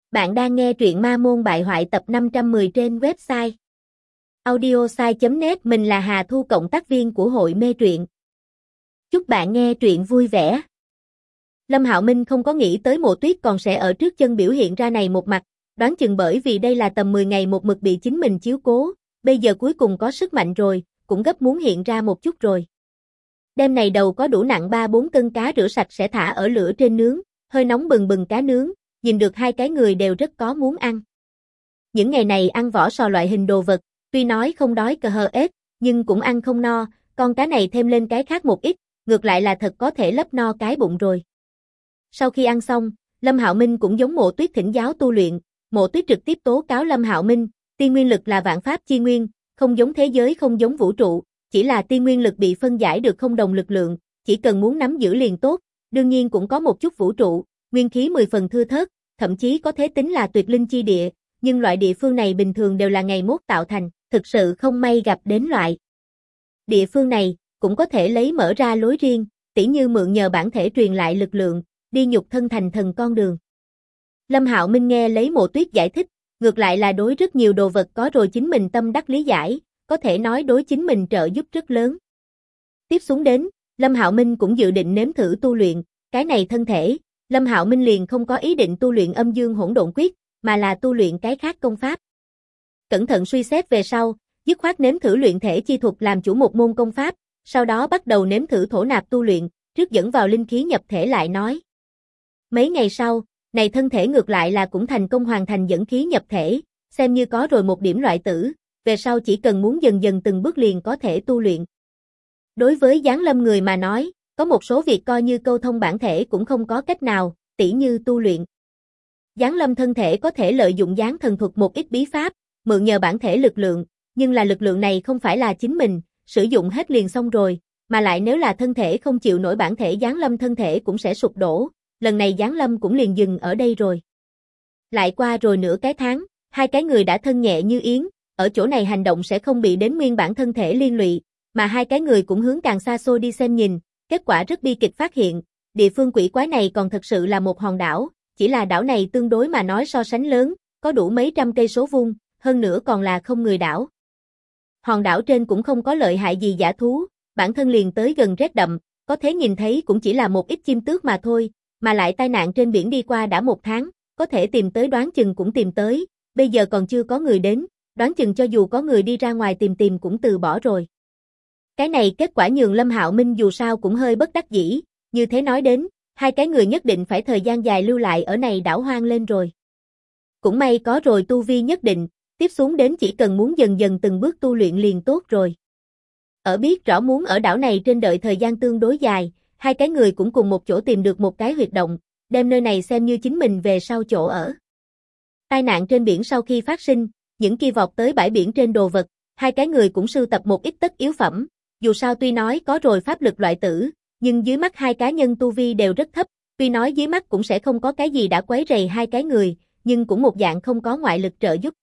Bạn đang nghe truyện Ma Môn Bại Hoại tập 510 trên website audiosai.net. Mình là Hà Thu, cộng tác viên của hội mê truyện. Chúc bạn nghe truyện vui vẻ. Lâm Hạo Minh không có nghĩ tới Mộ Tuyết còn sẽ ở trước chân biểu hiện ra này một mặt, đoán chừng bởi vì đây là tầm 10 ngày một mực bị chính mình chiếu cố, bây giờ cuối cùng có sức mạnh rồi, cũng gấp muốn hiện ra một chút rồi. Đêm này đầu có đủ nặng 3-4 cân cá rửa sạch sẽ thả ở lửa trên nướng, hơi nóng bừng bừng cá nướng, nhìn được hai cái người đều rất có muốn ăn. Những ngày này ăn vỏ sò loại hình đồ vật, tuy nói không đói cờ hờ ếch, nhưng cũng ăn không no, con cá này thêm lên cái khác một ít, ngược lại là thật có thể lấp no cái bụng rồi. Sau khi ăn xong, Lâm Hạo Minh cũng giống Mộ Tuyết thỉnh giáo tu luyện, Mộ Tuyết trực tiếp tố cáo Lâm Hạo Minh, tiên nguyên lực là vạn pháp chi nguyên, không giống thế giới không giống vũ trụ, chỉ là tiên nguyên lực bị phân giải được không đồng lực lượng, chỉ cần muốn nắm giữ liền tốt, đương nhiên cũng có một chút vũ trụ, nguyên khí 10 phần thưa thớt, thậm chí có thể tính là tuyệt linh chi địa, nhưng loại địa phương này bình thường đều là ngày mốt tạo thành, thực sự không may gặp đến loại địa phương này, cũng có thể lấy mở ra lối riêng, tỉ như mượn nhờ bản thể truyền lại lực lượng, đi nhục thân thành thần con đường. Lâm Hạo Minh nghe lấy Mộ Tuyết giải thích, ngược lại là đối rất nhiều đồ vật có rồi chính mình tâm đắc lý giải, có thể nói đối chính mình trợ giúp rất lớn. Tiếp xuống đến, Lâm Hạo Minh cũng dự định nếm thử tu luyện, cái này thân thể, Lâm Hạo Minh liền không có ý định tu luyện âm dương hỗn độn quyết, mà là tu luyện cái khác công pháp. Cẩn thận suy xét về sau, dứt khoát nếm thử luyện thể chi thuật làm chủ một môn công pháp, sau đó bắt đầu nếm thử thổ nạp tu luyện, trước dẫn vào linh khí nhập thể lại nói. Mấy ngày sau, này thân thể ngược lại là cũng thành công hoàn thành dẫn khí nhập thể, xem như có rồi một điểm loại tử, về sau chỉ cần muốn dần dần từng bước liền có thể tu luyện. Đối với giáng lâm người mà nói, có một số việc coi như câu thông bản thể cũng không có cách nào, tỉ như tu luyện. Giáng lâm thân thể có thể lợi dụng giáng thần thuật một ít bí pháp, mượn nhờ bản thể lực lượng, nhưng là lực lượng này không phải là chính mình, sử dụng hết liền xong rồi, mà lại nếu là thân thể không chịu nổi bản thể giáng lâm thân thể cũng sẽ sụp đổ, lần này giáng lâm cũng liền dừng ở đây rồi. Lại qua rồi nửa cái tháng, hai cái người đã thân nhẹ như yến, ở chỗ này hành động sẽ không bị đến nguyên bản thân thể liên lụy, mà hai cái người cũng hướng càng xa xôi đi xem nhìn, kết quả rất bi kịch phát hiện, địa phương quỷ quái này còn thật sự là một hòn đảo, chỉ là đảo này tương đối mà nói so sánh lớn, có đủ mấy trăm cây số vuông, hơn nữa còn là không người đảo. Hòn đảo trên cũng không có lợi hại gì dã thú, bản thân liền tới gần rét đậm, có thể nhìn thấy cũng chỉ là một ít chim tước mà thôi, mà lại tai nạn trên biển đi qua đã 1 tháng, có thể tìm tới đoán chừng cũng tìm tới, bây giờ còn chưa có người đến, đoán chừng cho dù có người đi ra ngoài tìm cũng từ bỏ rồi. Cái này kết quả nhường Lâm Hạo Minh dù sao cũng hơi bất đắc dĩ, như thế nói đến, hai cái người nhất định phải thời gian dài lưu lại ở này đảo hoang lên rồi. Cũng may có rồi tu vi nhất định, tiếp xuống đến chỉ cần muốn dần dần từng bước tu luyện liền tốt rồi. Ở biết rõ muốn ở đảo này trên đợi thời gian tương đối dài, hai cái người cũng cùng một chỗ tìm được một cái huyệt động, đem nơi này xem như chính mình về sau chỗ ở. Tai nạn trên biển sau khi phát sinh, những kia vọt tới bãi biển trên đồ vật, hai cái người cũng sưu tập một ít tất yếu phẩm, dù sao tuy nói có rồi pháp lực loại tử, nhưng dưới mắt hai cá nhân tu vi đều rất thấp, tuy nói dưới mắt cũng sẽ không có cái gì đã quấy rầy hai cái người, nhưng cũng một dạng không có ngoại lực trợ giúp.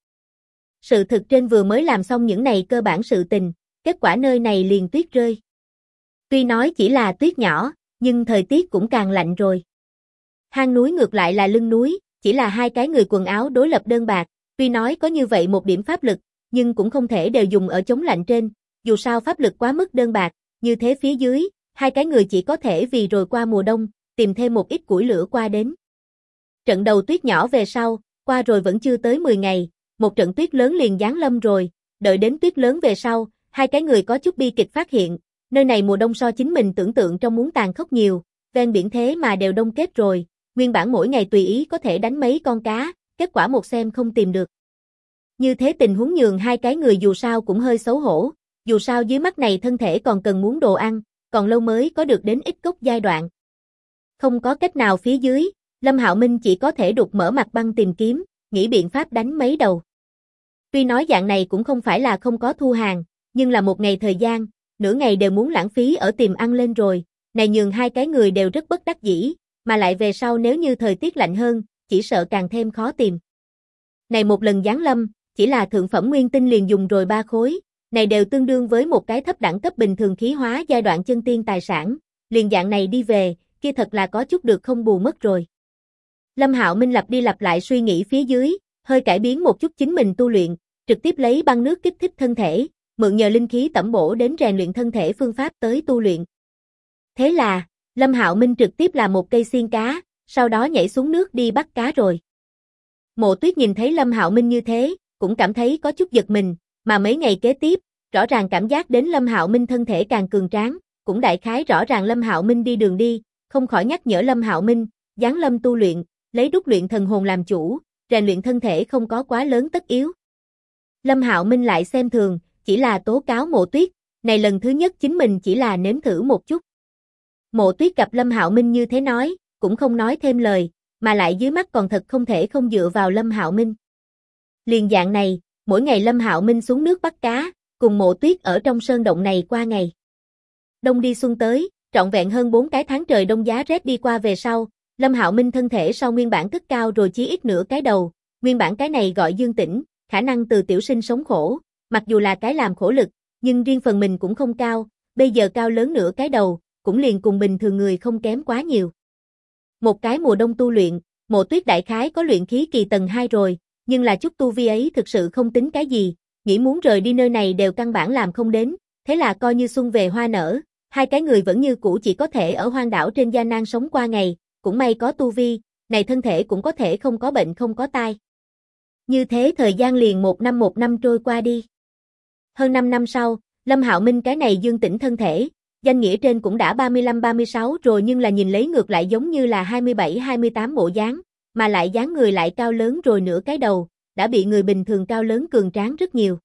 Sự thực trên vừa mới làm xong những này cơ bản sự tình, kết quả nơi này liền tuyết rơi. Tuy nói chỉ là tuyết nhỏ, nhưng thời tiết cũng càng lạnh rồi. Hang núi ngược lại là lưng núi, chỉ là hai cái người quần áo đối lập đơn bạc, tuy nói có như vậy một điểm pháp lực, nhưng cũng không thể đều dùng ở chống lạnh trên, dù sao pháp lực quá mức đơn bạc, như thế phía dưới, hai cái người chỉ có thể vì rồi qua mùa đông, tìm thêm một ít củi lửa qua đến. Trận đầu tuyết nhỏ về sau, qua rồi vẫn chưa tới 10 ngày, một trận tuyết lớn liền giáng lâm rồi, đợi đến tuyết lớn về sau, hai cái người có chút bi kịch phát hiện, nơi này mùa đông so chính mình tưởng tượng trong muốn tàn khốc nhiều, ven biển thế mà đều đông kết rồi, nguyên bản mỗi ngày tùy ý có thể đánh mấy con cá, kết quả một xem không tìm được. Như thế tình huống nhường hai cái người dù sao cũng hơi xấu hổ, dù sao dưới mắt này thân thể còn cần muốn đồ ăn, còn lâu mới có được đến ít cốc giai đoạn. Không có cách nào phía dưới, Lâm Hạo Minh chỉ có thể đục mở mặt băng tìm kiếm, nghĩ biện pháp đánh mấy đầu. Tuy nói dạng này cũng không phải là không có thu hàng, nhưng là một ngày thời gian, nửa ngày đều muốn lãng phí ở tìm ăn lên rồi, này nhường hai cái người đều rất bất đắc dĩ, mà lại về sau nếu như thời tiết lạnh hơn, chỉ sợ càng thêm khó tìm. Này một lần giáng lâm, chỉ là thượng phẩm nguyên tinh liền dùng rồi 3 khối, này đều tương đương với một cái thấp đẳng cấp bình thường khí hóa giai đoạn chân tiên tài sản, liền dạng này đi về, kia thật là có chút được không bù mất rồi. Lâm Hạo Minh lặp đi lặp lại suy nghĩ phía dưới, hơi cải biến một chút chính mình tu luyện, trực tiếp lấy băng nước kích thích thân thể, mượn nhờ linh khí tẩm bổ đến rèn luyện thân thể phương pháp tới tu luyện. Thế là, Lâm Hạo Minh trực tiếp làm một cây xiên cá, sau đó nhảy xuống nước đi bắt cá rồi. Mộ Tuyết nhìn thấy Lâm Hạo Minh như thế, cũng cảm thấy có chút giật mình, mà mấy ngày kế tiếp, rõ ràng cảm giác đến Lâm Hạo Minh thân thể càng cường tráng, cũng đại khái rõ ràng Lâm Hạo Minh đi đường đi, không khỏi nhắc nhở Lâm Hạo Minh, giáng lâm tu luyện, lấy đúc luyện thần hồn làm chủ, rèn luyện thân thể không có quá lớn tất yếu. Lâm Hạo Minh lại xem thường, chỉ là tố cáo Mộ Tuyết, này lần thứ nhất chính mình chỉ là nếm thử một chút. Mộ Tuyết gặp Lâm Hạo Minh như thế nói, cũng không nói thêm lời, mà lại dưới mắt còn thật không thể không dựa vào Lâm Hạo Minh. Liền dạng này, mỗi ngày Lâm Hạo Minh xuống nước bắt cá, cùng Mộ Tuyết ở trong sơn động này qua ngày. Đông đi xuân tới, trọn vẹn hơn 4 cái tháng trời đông giá rét đi qua về sau, Lâm Hạo Minh thân thể sau nguyên bản cất cao rồi chí ít nửa cái đầu, nguyên bản cái này gọi Dương Tĩnh, khả năng từ tiểu sinh sống khổ, mặc dù là cái làm khổ lực, nhưng riêng phần mình cũng không cao, bây giờ cao lớn nửa cái đầu, cũng liền cùng bình thường người không kém quá nhiều. Một cái mùa đông tu luyện, Mộ Tuyết đại khái có luyện khí kỳ tầng 2 rồi, nhưng là chút tu vi ấy thực sự không tính cái gì, nghĩ muốn rời đi nơi này đều căn bản làm không đến, thế là coi như xuân về hoa nở, hai cái người vẫn như cũ chỉ có thể ở hoang đảo trên Gia Nan sống qua ngày, cũng may có tu vi, này thân thể cũng có thể không có bệnh không có tai. Như thế thời gian liền một năm trôi qua đi. Hơn 5 năm sau, Lâm Hạo Minh cái này Dương Tĩnh thân thể, danh nghĩa trên cũng đã 35-36 rồi nhưng là nhìn lấy ngược lại giống như là 27-28 bộ dáng, mà lại dáng người lại cao lớn rồi nửa cái đầu, đã bị người bình thường cao lớn cường tráng rất nhiều.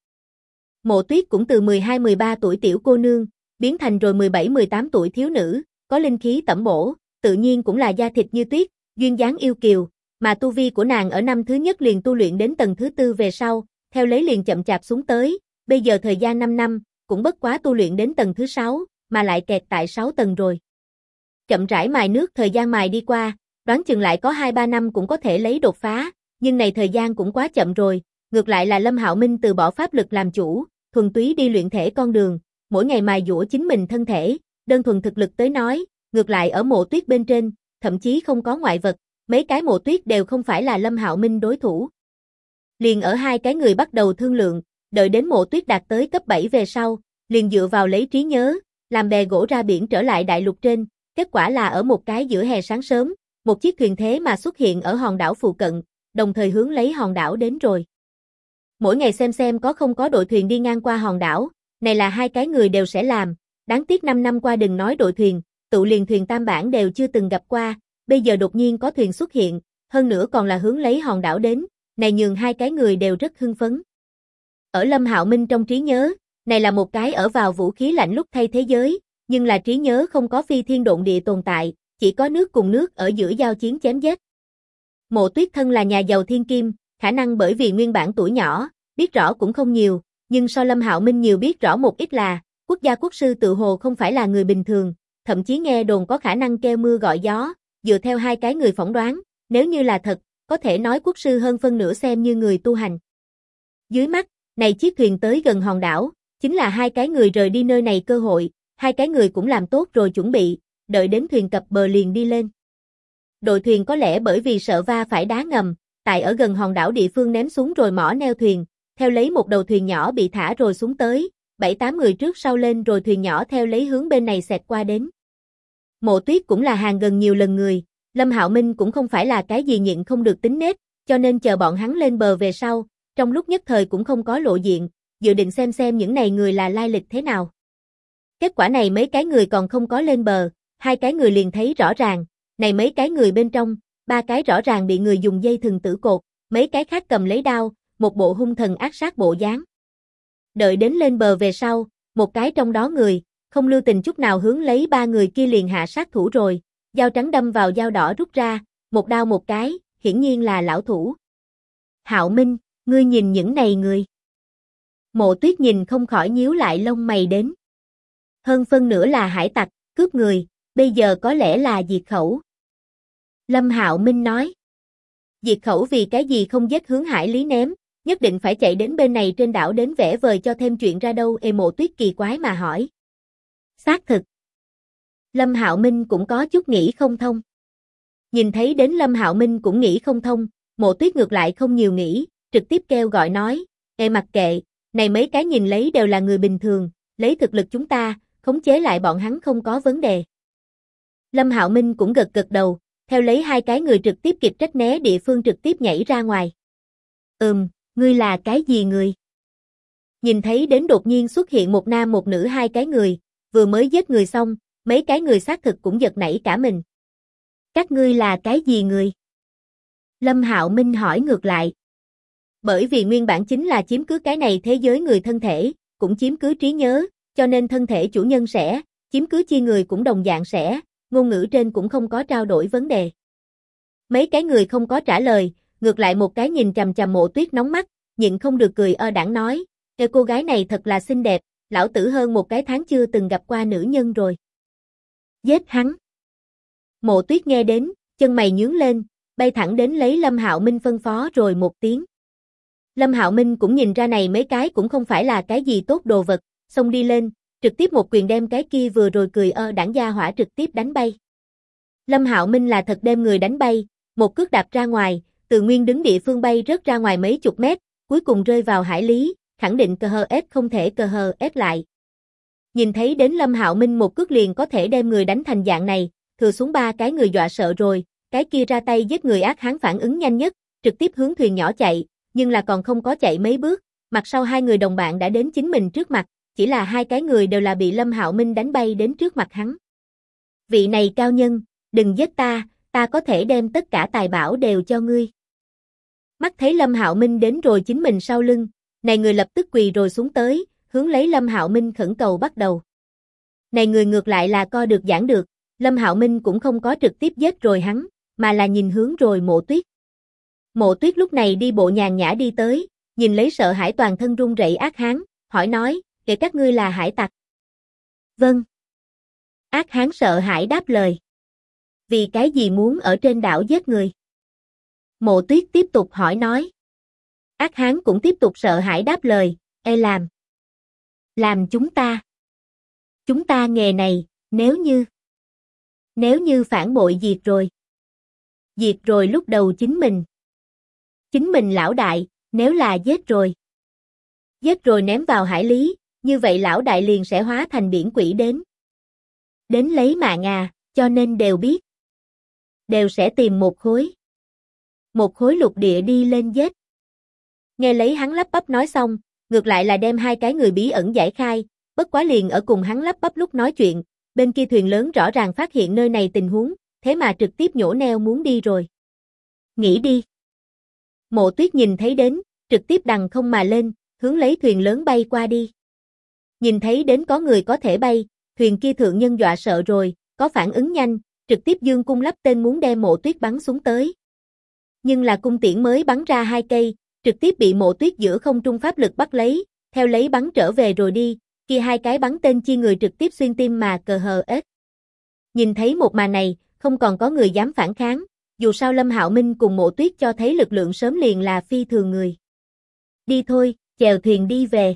Mộ Tuyết cũng từ 12-13 tuổi tiểu cô nương, biến thành rồi 17-18 tuổi thiếu nữ, có linh khí tẩm bổ, tự nhiên cũng là da thịt như tuyết, duyên dáng yêu kiều, mà tu vi của nàng ở năm thứ nhất liền tu luyện đến tầng thứ tư về sau, theo lấy liền chậm chạp xuống tới, bây giờ thời gian 5 năm, cũng bất quá tu luyện đến tầng thứ 6, mà lại kẹt tại 6 tầng rồi. Chậm rãi mài nước thời gian mài đi qua, đoán chừng lại có 2-3 năm cũng có thể lấy đột phá, nhưng này thời gian cũng quá chậm rồi, ngược lại là Lâm Hạo Minh từ bỏ pháp lực làm chủ, thuần túy đi luyện thể con đường, mỗi ngày mài dũa chính mình thân thể, đơn thuần thực lực tới nói, ngược lại ở Mộ Tuyết bên trên, thậm chí không có ngoại vật, mấy cái Mộ Tuyết đều không phải là Lâm Hạo Minh đối thủ. Liền ở hai cái người bắt đầu thương lượng, đợi đến Mộ Tuyết đạt tới cấp 7 về sau, liền dựa vào lấy trí nhớ, làm bè gỗ ra biển trở lại đại lục trên, kết quả là ở một cái giữa hè sáng sớm, một chiếc thuyền thế mà xuất hiện ở hòn đảo phụ cận, đồng thời hướng lấy hòn đảo đến rồi. Mỗi ngày xem có không có đội thuyền đi ngang qua hòn đảo, này là hai cái người đều sẽ làm, đáng tiếc 5 năm qua đừng nói đội thuyền, tụ liền thuyền tam bản đều chưa từng gặp qua, bây giờ đột nhiên có thuyền xuất hiện, hơn nữa còn là hướng lấy hòn đảo đến, này nhường hai cái người đều rất hưng phấn. Ở Lâm Hạo Minh trong trí nhớ, này là một cái ở vào vũ khí lạnh lúc thay thế giới, nhưng là trí nhớ không có phi thiên độn địa tồn tại, chỉ có nước cùng nước ở giữa giao chiến chém giết. Mộ Tuyết thân là nhà giàu thiên kim, khả năng bởi vì nguyên bản tuổi nhỏ, biết rõ cũng không nhiều, nhưng so Lâm Hạo Minh nhiều biết rõ một ít là, quốc gia quốc sư tự hồ không phải là người bình thường, thậm chí nghe đồn có khả năng kêu mưa gọi gió, dựa theo hai cái người phỏng đoán, nếu như là thật, có thể nói quốc sư hơn phân nửa xem như người tu hành. Dưới mắt, này chiếc thuyền tới gần hòn đảo, chính là hai cái người rời đi nơi này cơ hội, hai cái người cũng làm tốt rồi chuẩn bị, đợi đến thuyền cập bờ liền đi lên. Đội thuyền có lẽ bởi vì sợ va phải đá ngầm, tại ở gần hòn đảo địa phương ném xuống rồi mỏ neo thuyền, theo lấy một đầu thuyền nhỏ bị thả rồi xuống tới, 7-8 người trước sau lên rồi thuyền nhỏ theo lấy hướng bên này xẹt qua đến. Mộ Tuyết cũng là hàng gần nhiều lần người, Lâm Hạo Minh cũng không phải là cái gì nhịn không được tính nết, cho nên chờ bọn hắn lên bờ về sau, trong lúc nhất thời cũng không có lộ diện, dự định xem những này người là lai lịch thế nào. Kết quả này mấy cái người còn không có lên bờ, hai cái người liền thấy rõ ràng, này mấy cái người bên trong, ba cái rõ ràng bị người dùng dây thừng tử cột, mấy cái khác cầm lấy đao, một bộ hung thần ác sát bộ dáng. Đợi đến lên bờ về sau, một cái trong đó người, không lưu tình chút nào hướng lấy ba người kia liền hạ sát thủ rồi, dao trắng đâm vào dao đỏ rút ra, một đao một cái, hiển nhiên là lão thủ. Hạo Minh, ngươi nhìn những này người. Mộ Tuyết nhìn không khỏi nhíu lại lông mày đến. Hơn phân nửa là hải tặc, cướp người, bây giờ có lẽ là diệt khẩu. Lâm Hạo Minh nói. Diệt khẩu vì cái gì không giết hướng hải lý ném, nhất định phải chạy đến bên này trên đảo đến vẽ vời cho thêm chuyện ra đâu. Mộ Tuyết kỳ quái mà hỏi. Xác thực. Lâm Hạo Minh cũng có chút nghĩ không thông. Nhìn thấy đến Lâm Hạo Minh cũng nghĩ không thông, Mộ Tuyết ngược lại không nhiều nghĩ, trực tiếp kêu gọi nói, mặc kệ, này mấy cái nhìn lấy đều là người bình thường, lấy thực lực chúng ta, khống chế lại bọn hắn không có vấn đề. Lâm Hạo Minh cũng gật gật đầu, theo lấy hai cái người trực tiếp kịp trách né địa phương trực tiếp nhảy ra ngoài. Ngươi là cái gì người? Nhìn thấy đến đột nhiên xuất hiện một nam một nữ hai cái người, vừa mới giết người xong, mấy cái người xác thực cũng giật nảy cả mình. Các ngươi là cái gì người? Lâm Hạo Minh hỏi ngược lại. Bởi vì nguyên bản chính là chiếm cứ cái này thế giới người thân thể, cũng chiếm cứ trí nhớ, cho nên thân thể chủ nhân sẽ, chiếm cứ chi người cũng đồng dạng sẽ, ngôn ngữ trên cũng không có trao đổi vấn đề. Mấy cái người không có trả lời, ngược lại một cái nhìn chằm chằm Mộ Tuyết nóng mắt, nhịn không được cười đãng nói, cô gái này thật là xinh đẹp, lão tử hơn một cái tháng chưa từng gặp qua nữ nhân rồi. Giết hắn. Mộ Tuyết nghe đến, chân mày nhướng lên, bay thẳng đến lấy Lâm Hạo Minh phân phó rồi một tiếng. Lâm Hạo Minh cũng nhìn ra này mấy cái cũng không phải là cái gì tốt đồ vật, xông đi lên, trực tiếp một quyền đem cái kia vừa rồi cười đãng gia hỏa trực tiếp đánh bay. Lâm Hạo Minh là thật đem người đánh bay, một cước đạp ra ngoài, từ nguyên đứng địa phương bay rớt ra ngoài mấy chục mét, cuối cùng rơi vào hải lý, khẳng định CHS không thể CHS lại. Nhìn thấy đến Lâm Hạo Minh một cước liền có thể đem người đánh thành dạng này, thừa xuống ba cái người dọa sợ rồi, cái kia ra tay giết người ác hán phản ứng nhanh nhất, trực tiếp hướng thuyền nhỏ chạy, nhưng là còn không có chạy mấy bước, mặt sau hai người đồng bạn đã đến chính mình trước mặt, chỉ là hai cái người đều là bị Lâm Hạo Minh đánh bay đến trước mặt hắn. Vị này cao nhân, đừng giết ta có thể đem tất cả tài bảo đều cho ngươi. Mắt thấy Lâm Hạo Minh đến rồi chính mình sau lưng, này người lập tức quỳ rồi xuống tới, hướng lấy Lâm Hạo Minh khẩn cầu bắt đầu. Này người ngược lại là co được giảng được, Lâm Hạo Minh cũng không có trực tiếp giết rồi hắn, mà là nhìn hướng rồi Mộ Tuyết. Mộ Tuyết lúc này đi bộ nhàn nhã đi tới, nhìn lấy sợ hãi toàn thân run rẩy ác hán, hỏi nói, kể các ngươi là hải tặc. Vâng. Ác hán sợ hãi đáp lời. Vì cái gì muốn ở trên đảo giết người? Mộ Tuyết tiếp tục hỏi nói. Ác hán cũng tiếp tục sợ hãi đáp lời, làm chúng ta nghề này, nếu như phản bội diệt rồi lúc đầu chính mình lão đại, nếu là giết rồi ném vào hải lý, như vậy lão đại liền sẽ hóa thành biển quỷ đến lấy mạng cho nên đều sẽ tìm một khối lục địa đi lên giết. Nghe lấy hắn lắp bắp nói xong, ngược lại là đem hai cái người bí ẩn giải khai, bất quá liền ở cùng hắn lắp bắp lúc nói chuyện, bên kia thuyền lớn rõ ràng phát hiện nơi này tình huống, thế mà trực tiếp nhổ neo muốn đi rồi. Nghỉ đi. Mộ Tuyết nhìn thấy đến, trực tiếp đằng không mà lên, hướng lấy thuyền lớn bay qua đi. Nhìn thấy đến có người có thể bay, thuyền kia thượng nhân dọa sợ rồi, có phản ứng nhanh, trực tiếp dương cung lắp tên muốn đem Mộ Tuyết bắn xuống tới. Nhưng là cung tiễn mới bắn ra 2 cây, trực tiếp bị Mộ Tuyết giữa không trung pháp lực bắt lấy, theo lấy bắn trở về rồi đi, kia 2 cái bắn tên chi người trực tiếp xuyên tim mà CHS. Nhìn thấy một màn này, không còn có người dám phản kháng, dù sao Lâm Hạo Minh cùng Mộ Tuyết cho thấy lực lượng sớm liền là phi thường người. Đi thôi, chèo thuyền đi về.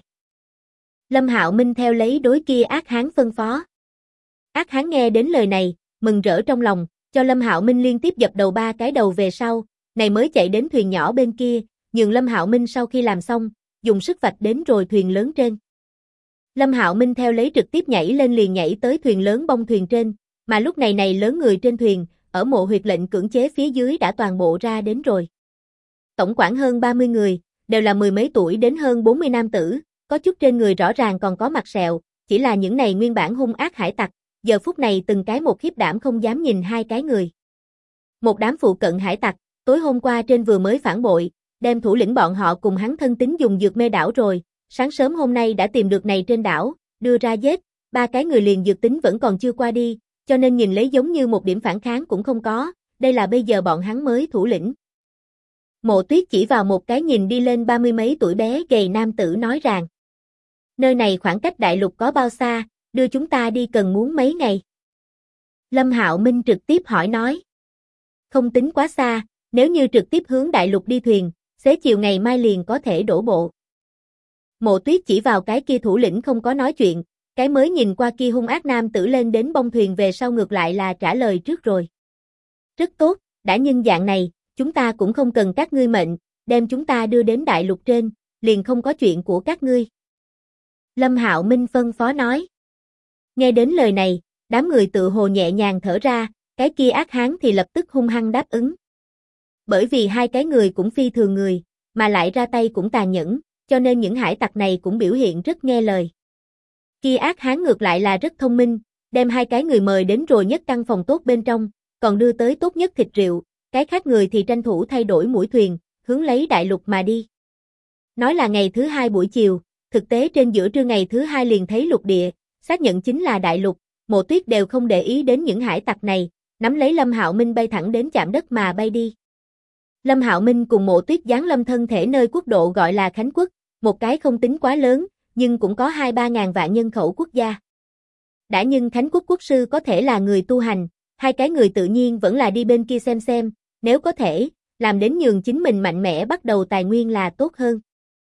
Lâm Hạo Minh theo lấy đối kia ác hán phân phó. Ác hán nghe đến lời này, mừng rỡ trong lòng, cho Lâm Hạo Minh liên tiếp dập đầu 3 cái đầu về sau, này mới chạy đến thuyền nhỏ bên kia, nhường Lâm Hạo Minh sau khi làm xong, dùng sức vạch đến rồi thuyền lớn trên. Lâm Hạo Minh theo lấy trực tiếp nhảy lên liền nhảy tới thuyền lớn bông thuyền trên, mà lúc này lớn người trên thuyền, ở Mộ Huyệt lệnh cưỡng chế phía dưới đã toàn bộ ra đến rồi. Tổng cộng hơn 30 người, đều là mười mấy tuổi đến hơn 40 nam tử, có chút trên người rõ ràng còn có mặt sẹo, chỉ là những này nguyên bản hung ác hải tặc, giờ phút này từng cái một khiếp đảm không dám nhìn hai cái người. Một đám phụ cận hải tặc, tối hôm qua trên vừa mới phản bội, đem thủ lĩnh bọn họ cùng hắn thân tín dùng dược mê đảo rồi, sáng sớm hôm nay đã tìm được này trên đảo, đưa ra giết, 3 cái người liền dược tính vẫn còn chưa qua đi, cho nên nhìn lấy giống như một điểm phản kháng cũng không có, đây là bây giờ bọn hắn mới thủ lĩnh. Mộ Tuyết chỉ vào một cái nhìn đi lên 30 mấy tuổi bé gầy nam tử nói rằng, nơi này khoảng cách đại lục có bao xa, đưa chúng ta đi cần muốn mấy ngày. Lâm Hạo Minh trực tiếp hỏi nói, không tính quá xa, nếu như trực tiếp hướng đại lục đi thuyền, xế chiều ngày mai liền có thể đổ bộ. Mộ Tuyết chỉ vào cái kia thủ lĩnh không có nói chuyện, cái mới nhìn qua kia hung ác nam tử lên đến bông thuyền về sau ngược lại là trả lời trước rồi. Rất tốt, đã nhưng dạng này, chúng ta cũng không cần các ngươi mệnh, đem chúng ta đưa đến đại lục trên, liền không có chuyện của các ngươi. Lâm Hạo Minh phân phó nói. Nghe đến lời này, đám người tự hồ nhẹ nhàng thở ra, cái kia ác hán thì lập tức hung hăng đáp ứng. Bởi vì hai cái người cũng phi thường người, mà lại ra tay cũng tàn nhẫn, cho nên những hải tặc này cũng biểu hiện rất nghe lời. Kia ác hán ngược lại là rất thông minh, đem hai cái người mời đến rồi nhất căn phòng tốt bên trong, còn đưa tới tốt nhất thịt rượu, cái khác người thì tranh thủ thay đổi mũi thuyền, hướng lấy đại lục mà đi. Nói là ngày thứ hai buổi chiều, thực tế trên giữa trưa ngày thứ hai liền thấy lục địa, xác nhận chính là đại lục, Mộ Tuyết đều không để ý đến những hải tặc này, nắm lấy Lâm Hạo Minh bay thẳng đến chạm đất mà bay đi. Lâm Hạo Minh cùng Mộ Tuyết giáng lâm thân thể nơi quốc độ gọi là Khánh Quốc, một cái không tính quá lớn, nhưng cũng có 2-3 ngàn vạn nhân khẩu quốc gia. Đã nhưng Khánh Quốc quốc sư có thể là người tu hành, hai cái người tự nhiên vẫn là đi bên kia xem, nếu có thể, làm đến nhường chính mình mạnh mẽ bắt đầu tài nguyên là tốt hơn.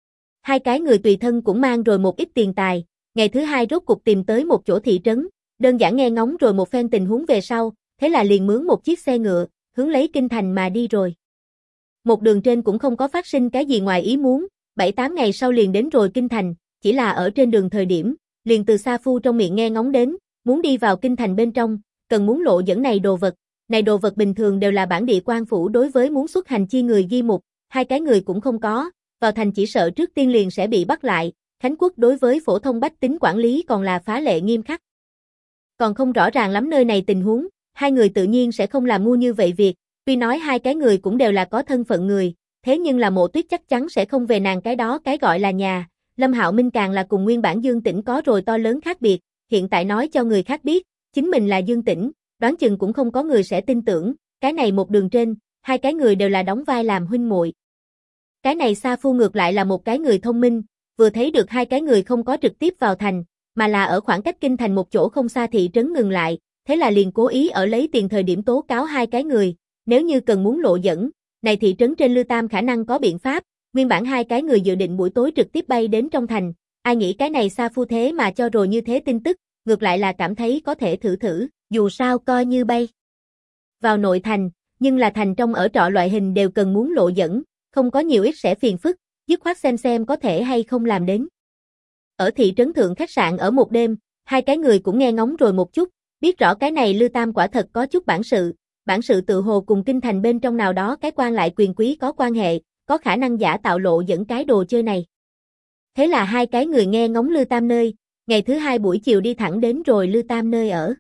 Hai cái người tùy thân cũng mang rồi một ít tiền tài, ngày thứ hai rốt cục tìm tới một chỗ thị trấn, đơn giản nghe ngóng rồi một phen tình huống về sau, thế là liền mướn một chiếc xe ngựa, hướng lấy kinh thành mà đi rồi. Một đường trên cũng không có phát sinh cái gì ngoài ý muốn, 7-8 ngày sau liền đến rồi kinh thành, chỉ là ở trên đường thời điểm, liền từ Sa Phu trong miệng nghe ngóng đến, muốn đi vào kinh thành bên trong, cần muốn lộ dẫn này đồ vật bình thường đều là bản địa quan phủ đối với muốn xuất hành chi người ghi mục, hai cái người cũng không có, vào thành chỉ sợ trước tiên liền sẽ bị bắt lại, Khánh Quốc đối với phổ thông bách tính quản lý còn là phá lệ nghiêm khắc. Còn không rõ ràng lắm nơi này tình huống, hai người tự nhiên sẽ không làm ngu như vậy việc, tuy nói hai cái người cũng đều là có thân phận người, thế nhưng là Mộ Tuyết chắc chắn sẽ không về nàng cái đó cái gọi là nhà, Lâm Hạo Minh càng là cùng nguyên bản Dương Tĩnh có rồi to lớn khác biệt, hiện tại nói cho người khác biết, chính mình là Dương Tĩnh, đoán chừng cũng không có người sẽ tin tưởng, cái này một đường trên, hai cái người đều là đóng vai làm huynh muội. Cái này Sa Phu ngược lại là một cái người thông minh, vừa thấy được hai cái người không có trực tiếp vào thành, mà là ở khoảng cách kinh thành một chỗ không xa thị trấn ngừng lại, thế là liền cố ý ở lấy tiền thời điểm tố cáo hai cái người, nếu như cần muốn lộ dẫn, này thị trấn trên Lư Tam khả năng có biện pháp, nguyên bản hai cái người dự định buổi tối trực tiếp bay đến trong thành, ai nghĩ cái này Sa Phu thế mà cho rồi như thế tin tức, ngược lại là cảm thấy có thể thử, dù sao coi như bay vào nội thành, nhưng là thành trong ở trọ loại hình đều cần muốn lộ dẫn, không có nhiều ít sẽ phiền phức, dứt khoát xem có thể hay không làm đến. Ở thị trấn thượng khách sạn ở một đêm, hai cái người cũng nghe ngóng rồi một chút, biết rõ cái này Lư Tam quả thật có chút bản sự tự hồ cùng kinh thành bên trong nào đó cái quan lại quyền quý có quan hệ, có khả năng giả tạo lộ dẫn cái đồ chơi này. Thế là hai cái người nghe ngóng Lư Tam nơi, ngày thứ hai buổi chiều đi thẳng đến rồi Lư Tam nơi ở.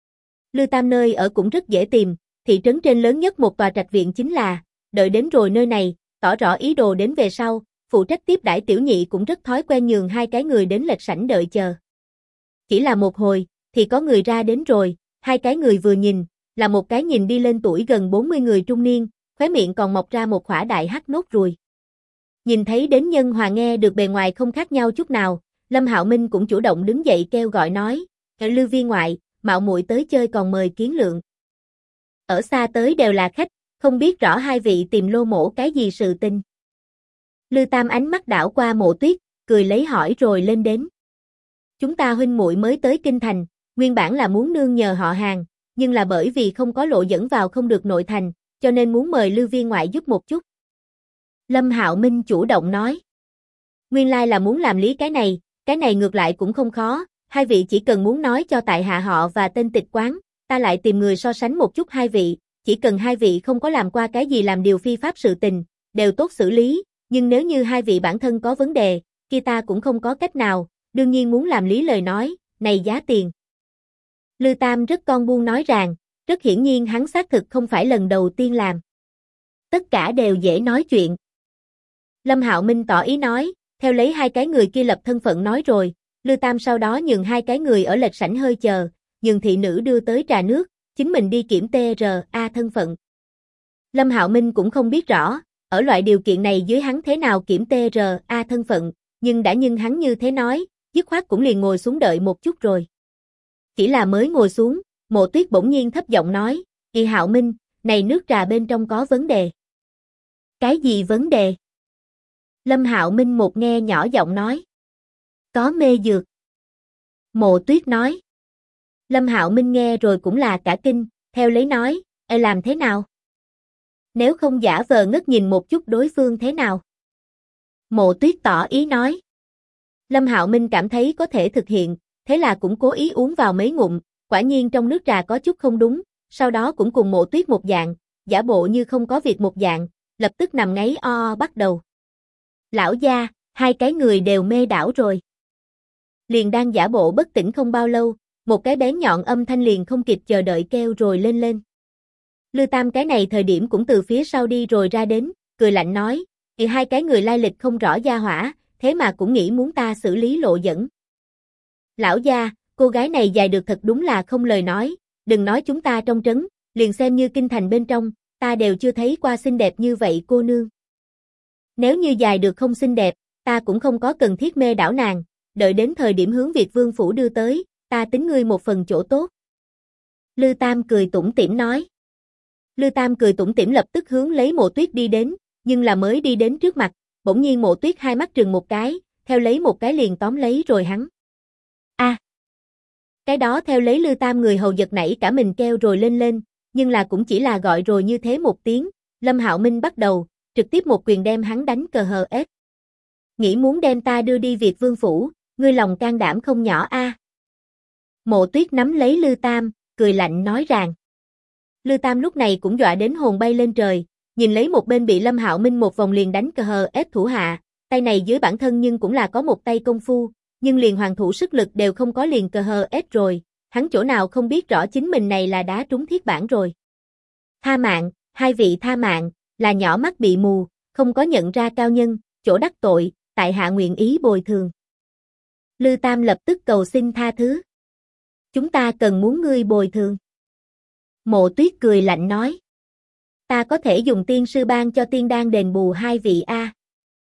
Lư Tam nơi ở cũng rất dễ tìm, thị trấn trên lớn nhất một tòa trạch viện chính là, đợi đến rồi nơi này, tỏ rõ ý đồ đến về sau, phụ trách tiếp đãi tiểu nhị cũng rất thói quen nhường hai cái người đến lệch sảnh đợi chờ. Chỉ là một hồi, thì có người ra đến rồi, hai cái người vừa nhìn, là một cái nhìn đi lên tuổi gần 40 người trung niên, khóe miệng còn mọc ra một khỏa đại hắc nốt ruồi. Nhìn thấy đến Nhân Hòa nghe được bề ngoài không khác nhau chút nào, Lâm Hạo Minh cũng chủ động đứng dậy kêu gọi nói, Lư viên ngoại, mạo muội tới chơi còn mời kiến lượng. Ở xa tới đều là khách, không biết rõ hai vị tìm Lô mỗ cái gì sự tình. Lư Tam ánh mắt đảo qua Mộ Tuyết, cười lấy hỏi rồi lên đến. Chúng ta huynh muội mới tới kinh thành, nguyên bản là muốn nương nhờ họ Hàng, nhưng là bởi vì không có lộ dẫn vào không được nội thành, cho nên muốn mời Lư viên ngoại giúp một chút. Lâm Hạo Minh chủ động nói. Nguyên lai là muốn làm lý cái này ngược lại cũng không khó, hai vị chỉ cần muốn nói cho tại hạ họ và tên tịch quán, ta lại tìm người so sánh một chút hai vị, chỉ cần hai vị không có làm qua cái gì làm điều phi pháp sự tình, đều tốt xử lý, nhưng nếu như hai vị bản thân có vấn đề, kia ta cũng không có cách nào, đương nhiên muốn làm lý lời nói, này giá tiền. Lư Tam rất con buông nói ràng, rất hiển nhiên hắn xác thực không phải lần đầu tiên làm. Tất cả đều dễ nói chuyện. Lâm Hạo Minh tỏ ý nói, theo lấy hai cái người kia lập thân phận nói rồi, Lư Tam sau đó nhường hai cái người ở lệch sảnh hơi chờ, nhường thị nữ đưa tới trà nước, chính mình đi kiểm TRA thân phận. Lâm Hạo Minh cũng không biết rõ, ở loại điều kiện này dưới hắn thế nào kiểm TRA thân phận, nhưng hắn như thế nói, dứt khoát cũng liền ngồi xuống đợi một chút rồi. Chỉ là mới ngồi xuống, Mộ Tuyết bỗng nhiên thấp giọng nói, "Ê Hạo Minh, này nước trà bên trong có vấn đề." "Cái gì vấn đề?" Lâm Hạo Minh một nghe nhỏ giọng nói, "Có mê dược." Mộ Tuyết nói. Lâm Hạo Minh nghe rồi cũng là cả kinh, theo lấy nói, "Ê làm thế nào?" Nếu không giả vờ ngất nhìn một chút đối phương thế nào? Mộ Tuyết tỏ ý nói. Lâm Hạo Minh cảm thấy có thể thực hiện, thế là cũng cố ý uống vào mấy ngụm, quả nhiên trong nước trà có chút không đúng, sau đó cũng cùng Mộ Tuyết một dạng, giả bộ như không có việc một dạng, lập tức nằm ngáy bắt đầu. Lão gia, hai cái người đều mê đảo rồi. Liền đang giả bộ bất tỉnh không bao lâu, một cái bén nhọn âm thanh liền không kịp chờ đợi kêu rồi lên. Lư Tam cái này thời điểm cũng từ phía sau đi rồi ra đến, cười lạnh nói, thì hai cái người lai lịch không rõ gia hỏa, thế mà cũng nghĩ muốn ta xử lý lộ dẫn. Lão gia, cô gái này dài được thật đúng là không lời nói, đừng nói chúng ta trong trấn, liền xem như kinh thành bên trong, ta đều chưa thấy qua xinh đẹp như vậy cô nương. Nếu như dài được không xinh đẹp, ta cũng không có cần thiết mê đảo nàng, đợi đến thời điểm hướng Việt Vương phủ đưa tới, ta tính ngươi một phần chỗ tốt. Lư Tam cười tủm tỉm nói. Lư Tam cười tủm tỉm lập tức hướng lấy Mộ Tuyết đi đến, nhưng là mới đi đến trước mặt, bỗng nhiên Mộ Tuyết hai mắt trừng một cái, theo lấy một cái liền tóm lấy rồi hắn. Cái đó theo lấy Lư Tam người hầu giật nảy cả mình kêu rồi lên, nhưng là cũng chỉ là gọi rồi như thế một tiếng, Lâm Hạo Minh bắt đầu, trực tiếp một quyền đem hắn đánh cờ hờ ết. Nghĩ muốn đem ta đưa đi Việt Vương phủ, ngươi lòng can đảm không nhỏ a. Mộ Tuyết nắm lấy Lư Tam, cười lạnh nói rằng. Lư Tam lúc này cũng dọa đến hồn bay lên trời, nhìn lấy một bên bị Lâm Hạo Minh một vòng liền đánh cờ hờ ết thủ hạ, tay này dưới bản thân nhưng cũng là có một tay công phu, nhưng liền hoàng thủ sức lực đều không có liền cờ hờ ết rồi, hắn chỗ nào không biết rõ chính mình này là đá trúng thiết bản rồi. Tha mạng, hai vị tha mạng, là nhỏ mắt bị mù, không có nhận ra cao nhân, chỗ đắc tội, tại hạ nguyện ý bồi thường. Lư Tam lập tức cầu xin tha thứ. Chúng ta cần muốn ngươi bồi thường. Mộ Tuyết cười lạnh nói. Ta có thể dùng tiên sư ban cho tiên đan đền bù hai vị a.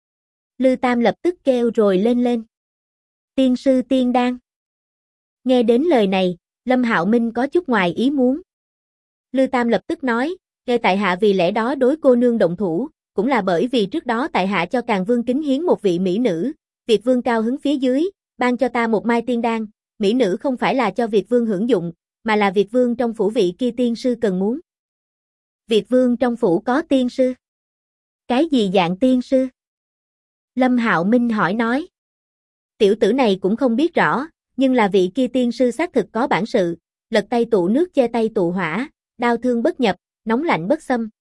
Lư Tam lập tức kêu rồi lên. Tiên sư tiên đan. Nghe đến lời này, Lâm Hạo Minh có chút ngoài ý muốn. Lư Tam lập tức nói, nghe tại hạ vì lẽ đó đối cô nương động thủ, cũng là bởi vì trước đó tại hạ cho Càn Vương kính hiến một vị mỹ nữ, Việt Vương cao hứng phía dưới, ban cho ta một mai tiên đan, mỹ nữ không phải là cho Việt Vương hưởng dụng, mà là Việt Vương trong phủ vị kia tiên sư cần muốn. Việt Vương trong phủ có tiên sư? Cái gì dạng tiên sư? Lâm Hạo Minh hỏi nói. Tiểu tử này cũng không biết rõ, nhưng là vị kia tiên sư xác thực có bản sự, lật tay tụ nước che tay tụ hỏa, đao thương bất nhập, nóng lạnh bất xâm.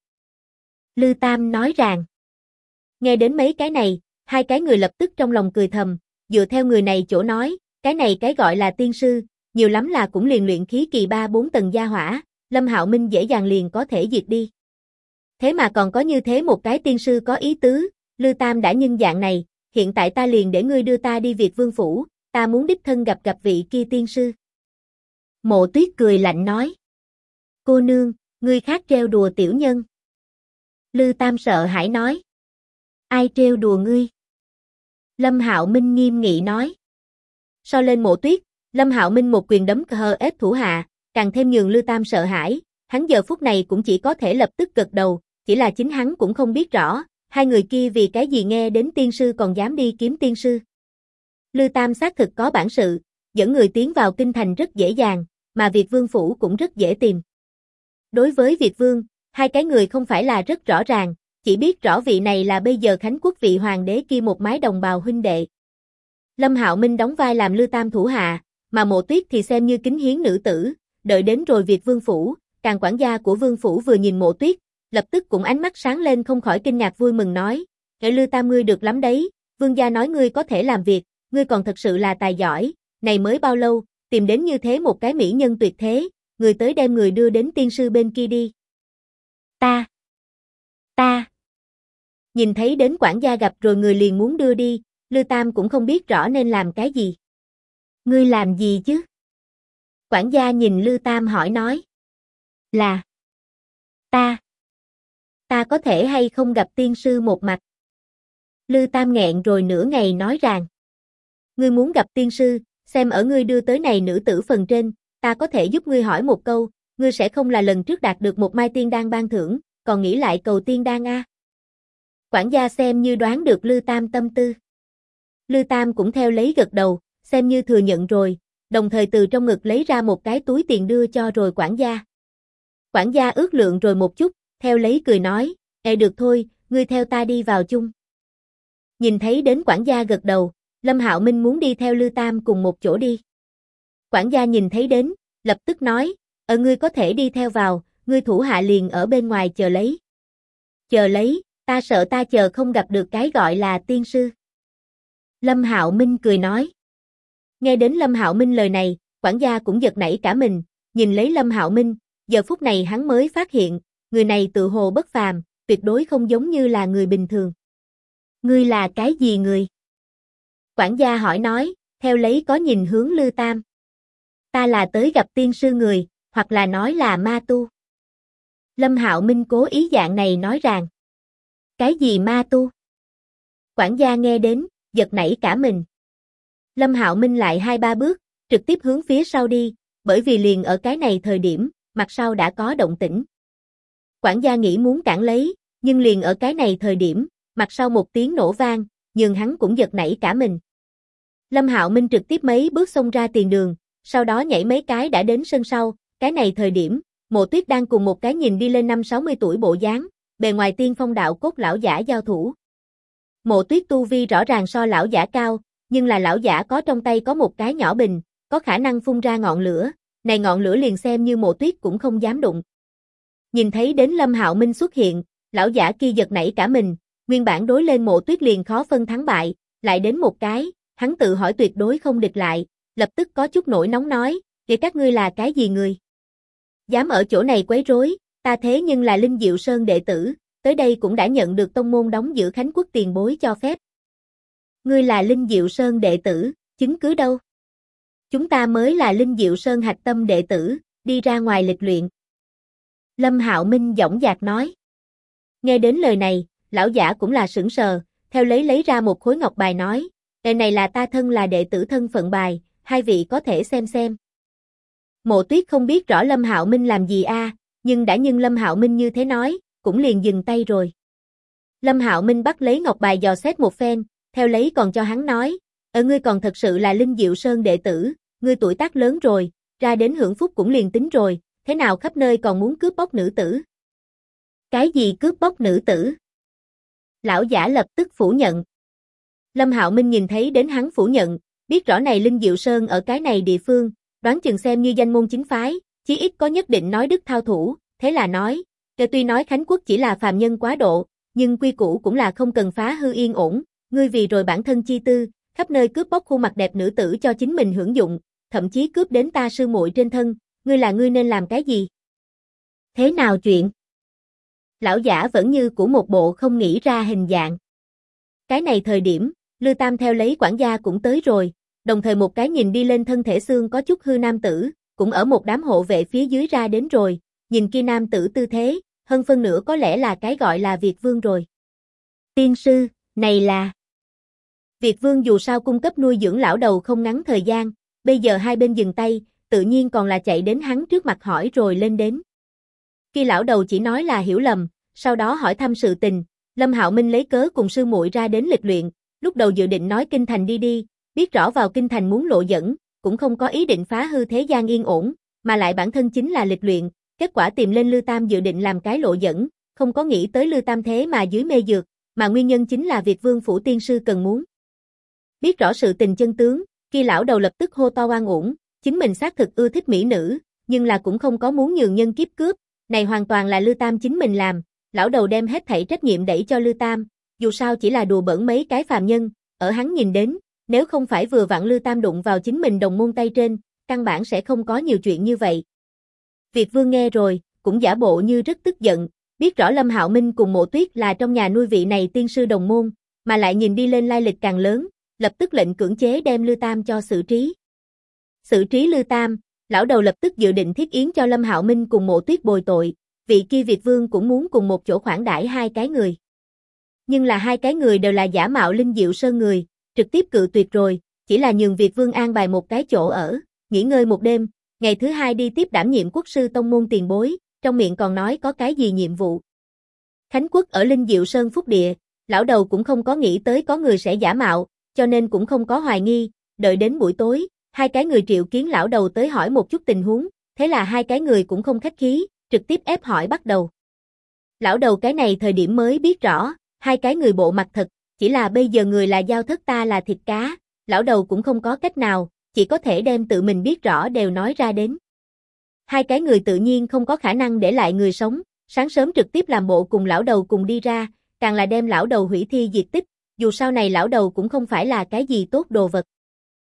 Lư Tam nói rằng. Nghe đến mấy cái này, hai cái người lập tức trong lòng cười thầm, dựa theo người này chỗ nói, cái này cái gọi là tiên sư, nhiều lắm là cũng liền luyện khí kỳ 3-4 tầng gia hỏa, Lâm Hạo Minh dễ dàng liền có thể diệt đi. Thế mà còn có như thế một cái tiên sư có ý tứ, Lư Tam đã nhân dạng này, hiện tại ta liền để ngươi đưa ta đi Việt Vương phủ, ta muốn đích thân gặp vị kia tiên sư. Mộ Tuyết cười lạnh nói. Cô nương, ngươi khác trêu đùa tiểu nhân. Lư Tam sợ hãi nói. Ai trêu đùa ngươi? Lâm Hạo Minh nghiêm nghị nói. So lên Mộ Tuyết, Lâm Hạo Minh một quyền đấm hờ ép thủ hạ, càng thêm nhường Lư Tam sợ hãi, hắn giờ phút này cũng chỉ có thể lập tức gật đầu, chỉ là chính hắn cũng không biết rõ, hai người kia vì cái gì nghe đến tiên sư còn dám đi kiếm tiên sư. Lư Tam xác thực có bản sự, dẫn người tiến vào kinh thành rất dễ dàng, mà Việt Vương phủ cũng rất dễ tìm. Đối với Việt Vương, hai cái người không phải là rất rõ ràng, chỉ biết rõ vị này là bây giờ Khánh Quốc vị hoàng đế kia một mái đồng bào huynh đệ. Lâm Hạo Minh đóng vai làm Lư Tam thủ hạ, mà Mộ Tuyết thì xem như kính hiến nữ tử, đợi đến rồi Việt Vương phủ, Càn quản gia của Vương phủ vừa nhìn Mộ Tuyết, lập tức cũng ánh mắt sáng lên không khỏi kinh ngạc vui mừng nói, "Kẻ Lư Tam ngươi được lắm đấy, vương gia nói ngươi có thể làm việc, ngươi còn thật sự là tài giỏi, này mới bao lâu, tìm đến như thế một cái mỹ nhân tuyệt thế, người tới đem người đưa đến tiên sư bên kia đi." Ta. Nhìn thấy đến quản gia gặp rồi người liền muốn đưa đi, Lư Tam cũng không biết rõ nên làm cái gì. Ngươi làm gì chứ? Quản gia nhìn Lư Tam hỏi nói. Là. Ta có thể hay không gặp tiên sư một mặt? Lư Tam nghẹn rồi nửa ngày nói rằng. Ngươi muốn gặp tiên sư, xem ở ngươi đưa tới này nữ tử phần trên, ta có thể giúp ngươi hỏi một câu, ngươi sẽ không là lần trước đạt được một mai tiên đan ban thưởng, còn nghĩ lại cầu tiên đan a? Quản gia xem như đoán được Lư Tam tâm tư. Lư Tam cũng theo lấy gật đầu, xem như thừa nhận rồi, đồng thời từ trong ngực lấy ra một cái túi tiền đưa cho rồi quản gia. Quản gia ước lượng rồi một chút, theo lấy cười nói, được thôi, ngươi theo ta đi vào chung. Nhìn thấy đến quản gia gật đầu, Lâm Hạo Minh muốn đi theo Lư Tam cùng một chỗ đi. Quản gia nhìn thấy đến, lập tức nói, ngươi có thể đi theo vào, ngươi thủ hạ liền ở bên ngoài chờ lấy. Chờ lấy, ta sợ ta chờ không gặp được cái gọi là tiên sư. Lâm Hạo Minh cười nói. Nghe đến Lâm Hạo Minh lời này, quản gia cũng giật nảy cả mình, nhìn lấy Lâm Hạo Minh, giờ phút này hắn mới phát hiện, người này tự hồ bất phàm, tuyệt đối không giống như là người bình thường. Ngươi là cái gì người? Quản gia hỏi nói, theo lấy có nhìn hướng Lư Tam. Ta là tới gặp tiên sư người, hoặc là nói là ma tu. Lâm Hạo Minh cố ý dạng này nói rằng. Cái gì ma tu? Quản gia nghe đến, giật nảy cả mình. Lâm Hạo Minh lại 2-3 bước, trực tiếp hướng phía sau đi, bởi vì liền ở cái này thời điểm, mặt sau đã có động tĩnh. Quản gia nghĩ muốn cản lấy, nhưng liền ở cái này thời điểm, mặt sau một tiếng nổ vang, nhưng hắn cũng giật nảy cả mình. Lâm Hạo Minh trực tiếp mấy bước xông ra tiền đường, sau đó nhảy mấy cái đã đến sân sau, cái này thời điểm, Mộ Tuyết đang cùng một cái nhìn đi lên 5-60 tuổi bộ dáng, bề ngoài tiên phong đạo cốt lão giả giao thủ. Mộ Tuyết tu vi rõ ràng so lão giả cao, nhưng là lão giả có trong tay có một cái nhỏ bình, có khả năng phun ra ngọn lửa, này ngọn lửa liền xem như Mộ Tuyết cũng không dám đụng. Nhìn thấy đến Lâm Hạo Minh xuất hiện, lão giả kia giật nảy cả mình, nguyên bản đối lên Mộ Tuyết liền khó phân thắng bại, lại đến một cái, hắn tự hỏi tuyệt đối không địch lại, lập tức có chút nổi nóng nói, "Kìa các ngươi là cái gì người? Dám ở chỗ này quấy rối, ta thế nhưng là Linh Diệu Sơn đệ tử, tới đây cũng đã nhận được tông môn đóng giữ Khánh Quốc tiền bối cho phép." Ngươi là Linh Diệu Sơn đệ tử, chứng cứ đâu? Chúng ta mới là Linh Diệu Sơn hạch tâm đệ tử, đi ra ngoài lịch luyện. Lâm Hạo Minh dõng dạc nói. Nghe đến lời này, lão giả cũng là sững sờ, theo lấy ra một khối ngọc bài nói, "Đây này là ta thân là đệ tử thân phận bài, hai vị có thể xem xem." Mộ Tuyết không biết rõ Lâm Hạo Minh làm gì nhưng Lâm Hạo Minh như thế nói, cũng liền dừng tay rồi. Lâm Hạo Minh bắt lấy ngọc bài dò xét một phen, theo lấy còn cho hắn nói, ngươi còn thật sự là Linh Diệu Sơn đệ tử, ngươi tuổi tác lớn rồi, ra đến hưởng phúc cũng liền tính rồi, thế nào khắp nơi còn muốn cướp bóc nữ tử?" Cái gì cướp bóc nữ tử? Lão giả lập tức phủ nhận. Lâm Hạo Minh nhìn thấy đến hắn phủ nhận, biết rõ này Linh Diệu Sơn ở cái này địa phương, đoán chừng xem như danh môn chính phái, chí ít có nhất định nói đức thao thủ, thế là nói, tuy nói Khánh Quốc chỉ là phàm nhân quá độ, nhưng quy củ cũng là không cần phá hư yên ổn, ngươi vì rồi bản thân chi tư, khắp nơi cướp bóc khuôn mặt đẹp nữ tử cho chính mình hưởng dụng, thậm chí cướp đến ta sư muội trên thân, ngươi nên làm cái gì? Thế nào chuyện? Lão giả vẫn như của một bộ không nghĩ ra hình dạng. Cái này thời điểm, Lư Tam theo lấy quản gia cũng tới rồi, đồng thời một cái nhìn đi lên thân thể xương có chút hư nam tử, cũng ở một đám hộ vệ phía dưới ra đến rồi, nhìn kia nam tử tư thế, hơn phân nửa có lẽ là cái gọi là Việt Vương rồi. Tiên sư, này là... Việt Vương dù sao cung cấp nuôi dưỡng lão đầu không ngắn thời gian, bây giờ hai bên dừng tay, tự nhiên còn là chạy đến hắn trước mặt hỏi rồi lên đến. Khi lão đầu chỉ nói là hiểu lầm, sau đó hỏi thăm sự tình, Lâm Hạo Minh lấy cớ cùng sư muội ra đến lịch luyện, lúc đầu dự định nói kinh thành đi, biết rõ vào kinh thành muốn lộ dẫn, cũng không có ý định phá hư thế gian yên ổn, mà lại bản thân chính là lịch luyện, kết quả tìm lên Lư Tam dự định làm cái lộ dẫn, không có nghĩ tới Lư Tam thế mà dưới mê dược, mà nguyên nhân chính là Việt Vương phủ tiên sư cần muốn. Biết rõ sự tình chân tướng, khi lão đầu lập tức hô to oan uổng, chính mình xác thực ưa thích mỹ nữ, nhưng là cũng không có muốn nhường nhân kiếp cướp, này hoàn toàn là Lư Tam chính mình làm, lão đầu đem hết thảy trách nhiệm đẩy cho Lư Tam, dù sao chỉ là đùa bỡn mấy cái phàm nhân, ở hắn nhìn đến, nếu không phải vừa vặn Lư Tam đụng vào chính mình đồng môn tay trên, căn bản sẽ không có nhiều chuyện như vậy. Việt Vương nghe rồi, cũng giả bộ như rất tức giận, biết rõ Lâm Hạo Minh cùng Mộ Tuyết là trong nhà nuôi vị này tiên sư đồng môn, mà lại nhìn đi lên lai lịch càng lớn, lập tức lệnh cưỡng chế đem Lư Tam cho xử trí. Xử trí Lư Tam, lão đầu lập tức dự định thiết yến cho Lâm Hạo Minh cùng Mộ Tuyết bồi tội, vị kia Việt Vương cũng muốn cùng một chỗ khoản đãi hai cái người. Nhưng là hai cái người đều là giả mạo Linh Diệu Sơn người, trực tiếp cự tuyệt rồi, chỉ là nhường Việt Vương an bài một cái chỗ ở, nghỉ ngơi một đêm, ngày thứ hai đi tiếp đảm nhiệm quốc sư tông môn tiền bối, trong miệng còn nói có cái gì nhiệm vụ. Khánh Quốc ở Linh Diệu Sơn phúc địa, lão đầu cũng không có nghĩ tới có người sẽ giả mạo, cho nên cũng không có hoài nghi, đợi đến buổi tối, hai cái người triệu kiến lão đầu tới hỏi một chút tình huống, thế là hai cái người cũng không khách khí, trực tiếp ép hỏi bắt đầu. Lão đầu cái này thời điểm mới biết rõ, hai cái người bộ mặt thật, chỉ là bây giờ người là dao thất ta là thịt cá, lão đầu cũng không có cách nào, chỉ có thể đem tự mình biết rõ đều nói ra đến. Hai cái người tự nhiên không có khả năng để lại người sống, sáng sớm trực tiếp làm bộ cùng lão đầu cùng đi ra, càng là đem lão đầu hủy thi diệt tích, dù sau này lão đầu cũng không phải là cái gì tốt đồ vật.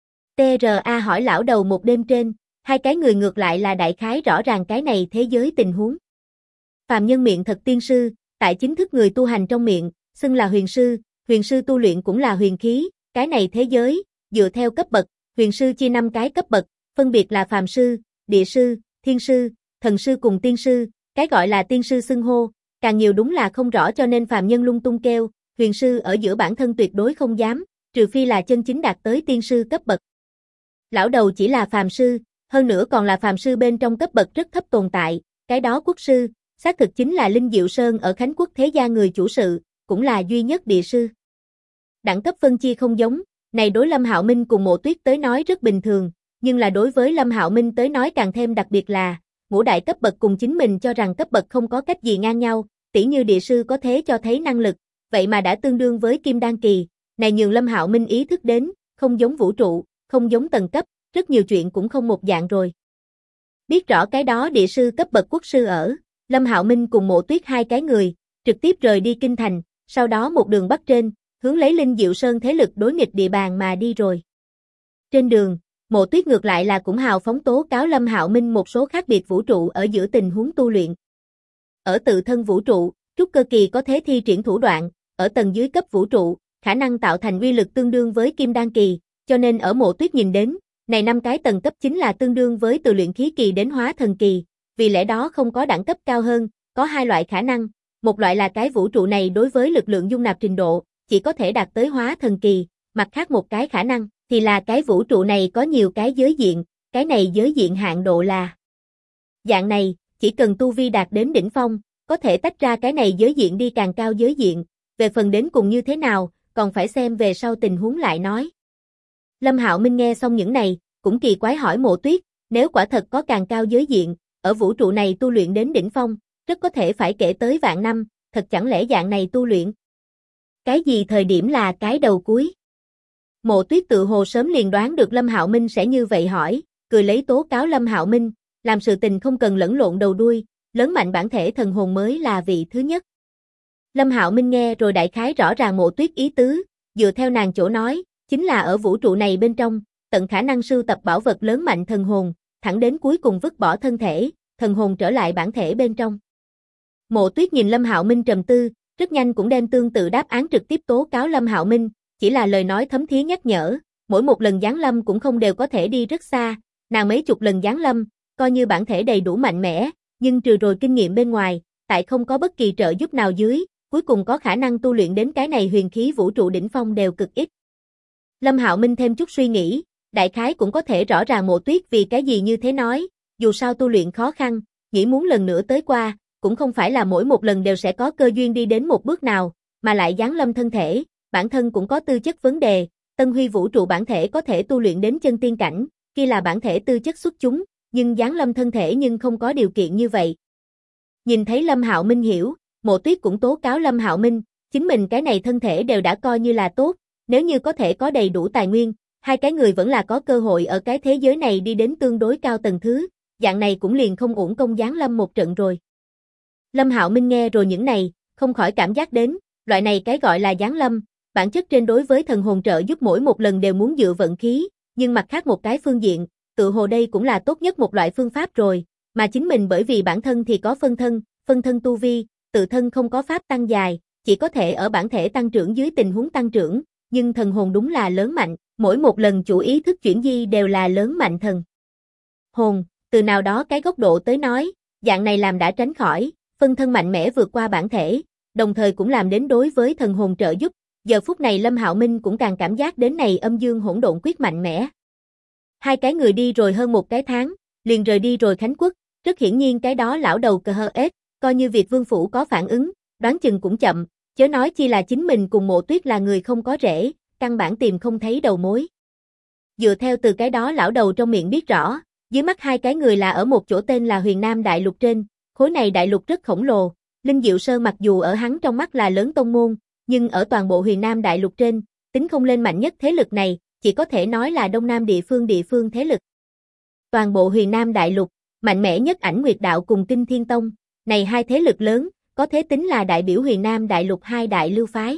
TRA hỏi lão đầu một đêm trên, hai cái người ngược lại là đại khái rõ ràng cái này thế giới tình huống. Phàm nhân miệng thật tiên sư, tại chính thức người tu hành trong miệng, xưng là huyền sư tu luyện cũng là huyền khí, cái này thế giới, dựa theo cấp bậc, huyền sư chia 5 cái cấp bậc, phân biệt là phàm sư, địa sư, thiên sư, thần sư cùng tiên sư, cái gọi là tiên sư xưng hô, càng nhiều đúng là không rõ cho nên phàm nhân lung tung kêu, huyền sư ở giữa bản thân tuyệt đối không dám, trừ phi là chân chính đạt tới tiên sư cấp bậc. Lão đầu chỉ là phàm sư, hơn nữa còn là phàm sư bên trong cấp bậc rất thấp tồn tại, cái đó quốc sư, xác thực chính là Linh Diệu Sơn ở Khánh Quốc thế gia người chủ sự, cũng là duy nhất địa sư. Đẳng cấp phân chia không giống, này đối Lâm Hạo Minh cùng Mộ Tuyết tới nói rất bình thường, nhưng là đối với Lâm Hạo Minh tới nói càng thêm đặc biệt là, ngũ đại cấp bậc cùng chính mình cho rằng cấp bậc không có cách gì ngang nhau, tỉ như địa sư có thế cho thấy năng lực, vậy mà đã tương đương với Kim Đan kỳ, này nhường Lâm Hạo Minh ý thức đến, không giống vũ trụ, không giống tầng cấp, rất nhiều chuyện cũng không một dạng rồi. Biết rõ cái đó địa sư cấp bậc quốc sư ở, Lâm Hạo Minh cùng Mộ Tuyết hai cái người, trực tiếp rời đi kinh thành, sau đó một đường bắc trên, hướng lấy Linh Diệu Sơn thế lực đối nghịch địa bàn mà đi rồi. Trên đường, Mộ Tuyết ngược lại là cũng hào phóng tố cáo Lâm Hạo Minh một số khác biệt vũ trụ ở giữa tình huống tu luyện. Ở tự thân vũ trụ, trúc cơ kỳ có thế thi triển thủ đoạn, ở tầng dưới cấp vũ trụ, khả năng tạo thành uy lực tương đương với Kim Đan kỳ, cho nên ở Mộ Tuyết nhìn đến, này 5 cái tầng cấp chính là tương đương với từ luyện khí kỳ đến hóa thần kỳ, vì lẽ đó không có đẳng cấp cao hơn, có hai loại khả năng, một loại là cái vũ trụ này đối với lực lượng dung nạp trình độ, chỉ có thể đạt tới hóa thần kỳ, mặt khác một cái khả năng, thì là cái vũ trụ này có nhiều cái giới diện, cái này giới diện hạn độ là. Dạng này, chỉ cần tu vi đạt đến đỉnh phong, có thể tách ra cái này giới diện đi càng cao giới diện, về phần đến cùng như thế nào, còn phải xem về sau tình huống lại nói. Lâm Hạo Minh nghe xong những này, cũng kỳ quái hỏi Mộ Tuyết, nếu quả thật có càng cao giới diện, ở vũ trụ này tu luyện đến đỉnh phong, rất có thể phải kể tới vạn năm, thật chẳng lẽ dạng này tu luyện? Cái gì thời điểm là cái đầu cuối? Mộ Tuyết tự hồ sớm liền đoán được Lâm Hạo Minh sẽ như vậy hỏi, cười lấy tố cáo Lâm Hạo Minh, làm sự tình không cần lẫn lộn đầu đuôi, lớn mạnh bản thể thần hồn mới là vị thứ nhất. Lâm Hạo Minh nghe rồi đại khái rõ ràng Mộ Tuyết ý tứ, dựa theo nàng chỗ nói, chính là ở vũ trụ này bên trong, tận khả năng sưu tập bảo vật lớn mạnh thần hồn, thẳng đến cuối cùng vứt bỏ thân thể, thần hồn trở lại bản thể bên trong. Mộ Tuyết nhìn Lâm Hạo Minh trầm tư, rất nhanh cũng đem tương tự đáp án trực tiếp tố cáo Lâm Hạo Minh, chỉ là lời nói thấm thía nhắc nhở, mỗi một lần giáng lâm cũng không đều có thể đi rất xa, nàng mấy chục lần giáng lâm, coi như bản thể đầy đủ mạnh mẽ, nhưng trừ rồi kinh nghiệm bên ngoài, tại không có bất kỳ trợ giúp nào dưới, cuối cùng có khả năng tu luyện đến cái này huyền khí vũ trụ đỉnh phong đều cực ít. Lâm Hạo Minh thêm chút suy nghĩ, đại khái cũng có thể rõ ràng Mộ Tuyết vì cái gì như thế nói, dù sao tu luyện khó khăn, nghĩ muốn lần nữa tới qua, cũng không phải là mỗi một lần đều sẽ có cơ duyên đi đến một bước nào, mà lại giáng lâm thân thể, bản thân cũng có tư chất vấn đề, Tân Huy vũ trụ bản thể có thể tu luyện đến chân tiên cảnh, kia là bản thể tư chất xuất chúng, nhưng giáng lâm thân thể nhưng không có điều kiện như vậy. Nhìn thấy Lâm Hạo Minh hiểu, Mộ Tuyết cũng tố cáo Lâm Hạo Minh, chính mình cái này thân thể đều đã coi như là tốt, nếu như có thể có đầy đủ tài nguyên, hai cái người vẫn là có cơ hội ở cái thế giới này đi đến tương đối cao tầng thứ, dạng này cũng liền không uổng công giáng lâm một trận rồi. Lâm Hạo Minh nghe rồi những này, không khỏi cảm giác đến, loại này cái gọi là giáng lâm, bản chất trên đối với thần hồn trợ giúp mỗi một lần đều muốn dựa vận khí, nhưng mặt khác một cái phương diện, tự hồ đây cũng là tốt nhất một loại phương pháp rồi, mà chính mình bởi vì bản thân thì có phân thân tu vi, tự thân không có pháp tăng dài, chỉ có thể ở bản thể tăng trưởng dưới tình huống tăng trưởng, nhưng thần hồn đúng là lớn mạnh, mỗi một lần chủ ý thức chuyển di đều là lớn mạnh thần hồn, từ nào đó cái góc độ tới nói, dạng này làm đã tránh khỏi, phân thân mạnh mẽ vượt qua bản thể, đồng thời cũng làm đến đối với thần hồn trợ giúp, giờ phút này Lâm Hạo Minh cũng càng cảm giác đến này âm dương hỗn độn quyết mạnh mẽ. Hai cái người đi rồi hơn một cái tháng, liền rời đi rồi Khánh Quốc, rất hiển nhiên cái đó lão đầu cờ hờ ết, coi như Việt Vương Phủ có phản ứng, đoán chừng cũng chậm, chớ nói chi là chính mình cùng Mộ Tuyết là người không có rễ, căn bản tìm không thấy đầu mối. Dựa theo từ cái đó lão đầu trong miệng biết rõ, dưới mắt hai cái người là ở một chỗ tên là Huyền Nam Đại Lục trên, khối này đại lục rất khổng lồ, Linh Diệu Sơn mặc dù ở hắn trong mắt là lớn tông môn, nhưng ở toàn bộ Huyền Nam Đại Lục trên, tính không lên mạnh nhất thế lực này, chỉ có thể nói là Đông Nam địa phương thế lực. Toàn bộ Huyền Nam Đại Lục, mạnh mẽ nhất Ảnh Nguyệt Đạo cùng Kinh Thiên Tông, này hai thế lực lớn, có thể tính là đại biểu Huyền Nam Đại Lục hai đại lưu phái.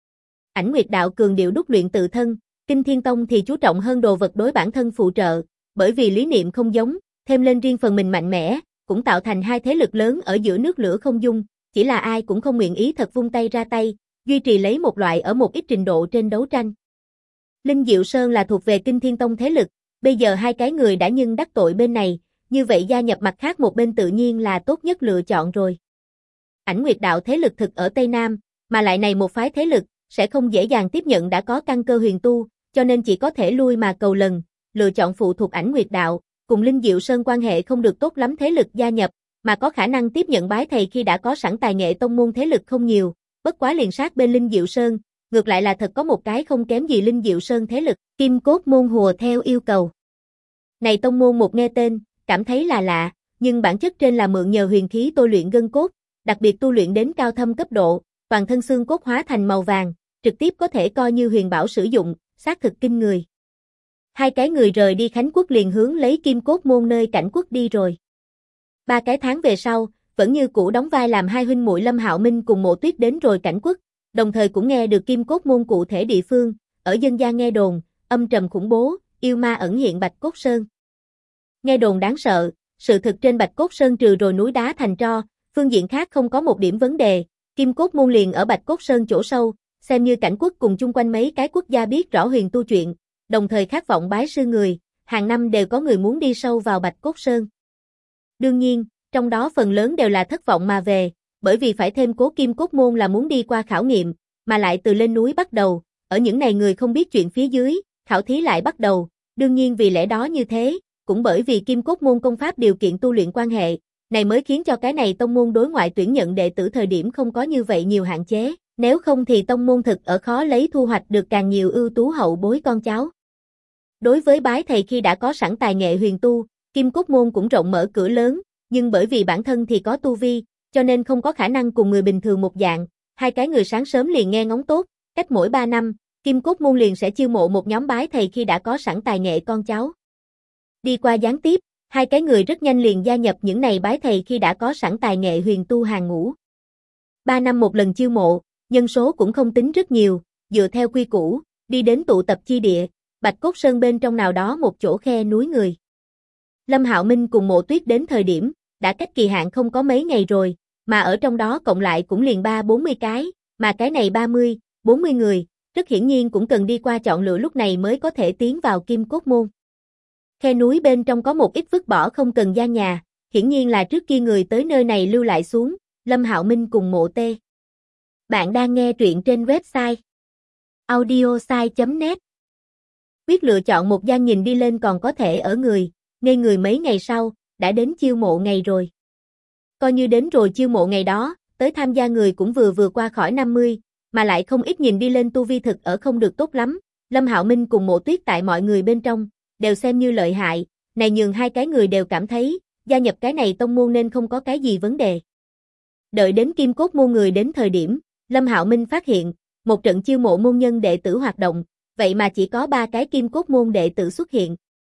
Ảnh Nguyệt Đạo cường điệu đúc luyện tự thân, Kinh Thiên Tông thì chú trọng hơn đồ vật đối bản thân phụ trợ, bởi vì lý niệm không giống, thêm lên riêng phần mình mạnh mẽ, cũng tạo thành hai thế lực lớn ở giữa nước lửa không dung, chỉ là ai cũng không nguyện ý thật vung tay ra tay, duy trì lấy một loại ở một ít trình độ trên đấu tranh. Linh Diệu Sơn là thuộc về Kinh Thiên Tông thế lực, bây giờ hai cái người đã nhưng đắc tội bên này, như vậy gia nhập mặt khác một bên tự nhiên là tốt nhất lựa chọn rồi. Ảnh Nguyệt Đạo thế lực thực ở Tây Nam, mà lại này một phái thế lực, sẽ không dễ dàng tiếp nhận đã có căn cơ huyền tu, cho nên chỉ có thể lui mà cầu lần, lựa chọn phụ thuộc Ảnh Nguyệt Đạo, cùng Linh Diệu Sơn quan hệ không được tốt lắm thế lực gia nhập, mà có khả năng tiếp nhận bái thầy khi đã có sẵn tài nghệ tông môn thế lực không nhiều, bất quá liền sát bên Linh Diệu Sơn, ngược lại là thật có một cái không kém gì Linh Diệu Sơn thế lực, Kim Cốt môn hùa theo yêu cầu. Này tông môn một nghe tên, cảm thấy là lạ, nhưng bản chất trên là mượn nhờ huyền khí tôi luyện gân cốt, đặc biệt tu luyện đến cao thâm cấp độ, toàn thân xương cốt hóa thành màu vàng, trực tiếp có thể coi như huyền bảo sử dụng, xác thực kinh người. Hai cái người rời đi Khánh Quốc liền hướng lấy Kim Cốt môn nơi Cảnh Quốc đi rồi. 3 cái tháng về sau, vẫn như cũ đóng vai làm hai huynh muội Lâm Hạo Minh cùng Mộ Tuyết đến rồi Cảnh Quốc, đồng thời cũng nghe được Kim Cốt môn cụ thể địa phương, ở dân gian nghe đồn, âm trầm khủng bố, yêu ma ẩn hiện Bạch Cốt Sơn. Nghe đồn đáng sợ, sự thực trên Bạch Cốt Sơn trừ rồi núi đá thành tro, phương diện khác không có một điểm vấn đề, Kim Cốt môn liền ở Bạch Cốt Sơn chỗ sâu, xem như Cảnh Quốc cùng chung quanh mấy cái quốc gia biết rõ huyền tu chuyện, đồng thời khát vọng bái sư người, hàng năm đều có người muốn đi sâu vào Bạch Cốt Sơn. Đương nhiên, trong đó phần lớn đều là thất vọng mà về, bởi vì phải thêm cố Kim Cốt môn là muốn đi qua khảo nghiệm, mà lại từ lên núi bắt đầu, ở những này người không biết chuyện phía dưới, khảo thí lại bắt đầu, đương nhiên vì lẽ đó như thế, cũng bởi vì Kim Cốt môn công pháp điều kiện tu luyện quan hệ, này mới khiến cho cái này tông môn đối ngoại tuyển nhận đệ tử thời điểm không có như vậy nhiều hạn chế, nếu không thì tông môn thực ở khó lấy thu hoạch được càng nhiều ưu tú hậu bối con cháu. Đối với bái thầy khi đã có sẵn tài nghệ huyền tu, Kim Cốt môn cũng rộng mở cửa lớn, nhưng bởi vì bản thân thì có tu vi, cho nên không có khả năng cùng người bình thường một dạng, hai cái người sáng sớm liền nghe ngóng tốt, cách mỗi 3 năm, Kim Cốt môn liền sẽ chiêu mộ một nhóm bái thầy khi đã có sẵn tài nghệ con cháu. Đi qua gián tiếp, hai cái người rất nhanh liền gia nhập những này bái thầy khi đã có sẵn tài nghệ huyền tu hàng ngũ. 3 năm một lần chiêu mộ, nhân số cũng không tính rất nhiều, dựa theo quy củ, đi đến tụ tập chi địa, Bạch Cốt Sơn bên trong nào đó một chỗ khe núi người. Lâm Hạo Minh cùng Mộ Tuyết đến thời điểm, đã cách kỳ hạn không có mấy ngày rồi, mà ở trong đó cộng lại cũng liền 30-40 cái, mà cái này 30-40 người, rất hiển nhiên cũng cần đi qua chọn lựa lúc này mới có thể tiến vào Kim Cốt môn. Khe núi bên trong có một ít vứt bỏ không cần gian nhà, hiển nhiên là trước kia người tới nơi này lưu lại xuống, Lâm Hạo Minh cùng Mộ Tê. Bạn đang nghe truyện trên website audiosai.net. Quyết lựa chọn một gian nhìn đi lên còn có thể ở người, ngây người mấy ngày sau, đã đến chiêu mộ ngày rồi. Coi như đến rồi chiêu mộ ngày đó, tới tham gia người cũng vừa qua khỏi 50, mà lại không ít nhìn đi lên tu vi thực ở không được tốt lắm, Lâm Hạo Minh cùng Mộ Tuyết tại mọi người bên trong, đều xem như lợi hại, này nhường hai cái người đều cảm thấy, gia nhập cái này tông môn nên không có cái gì vấn đề. Đợi đến Kim Cốt môn người đến thời điểm, Lâm Hạo Minh phát hiện, một trận chiêu mộ môn nhân đệ tử hoạt động, vậy mà chỉ có 3 cái Kim Cốt môn đệ tử xuất hiện.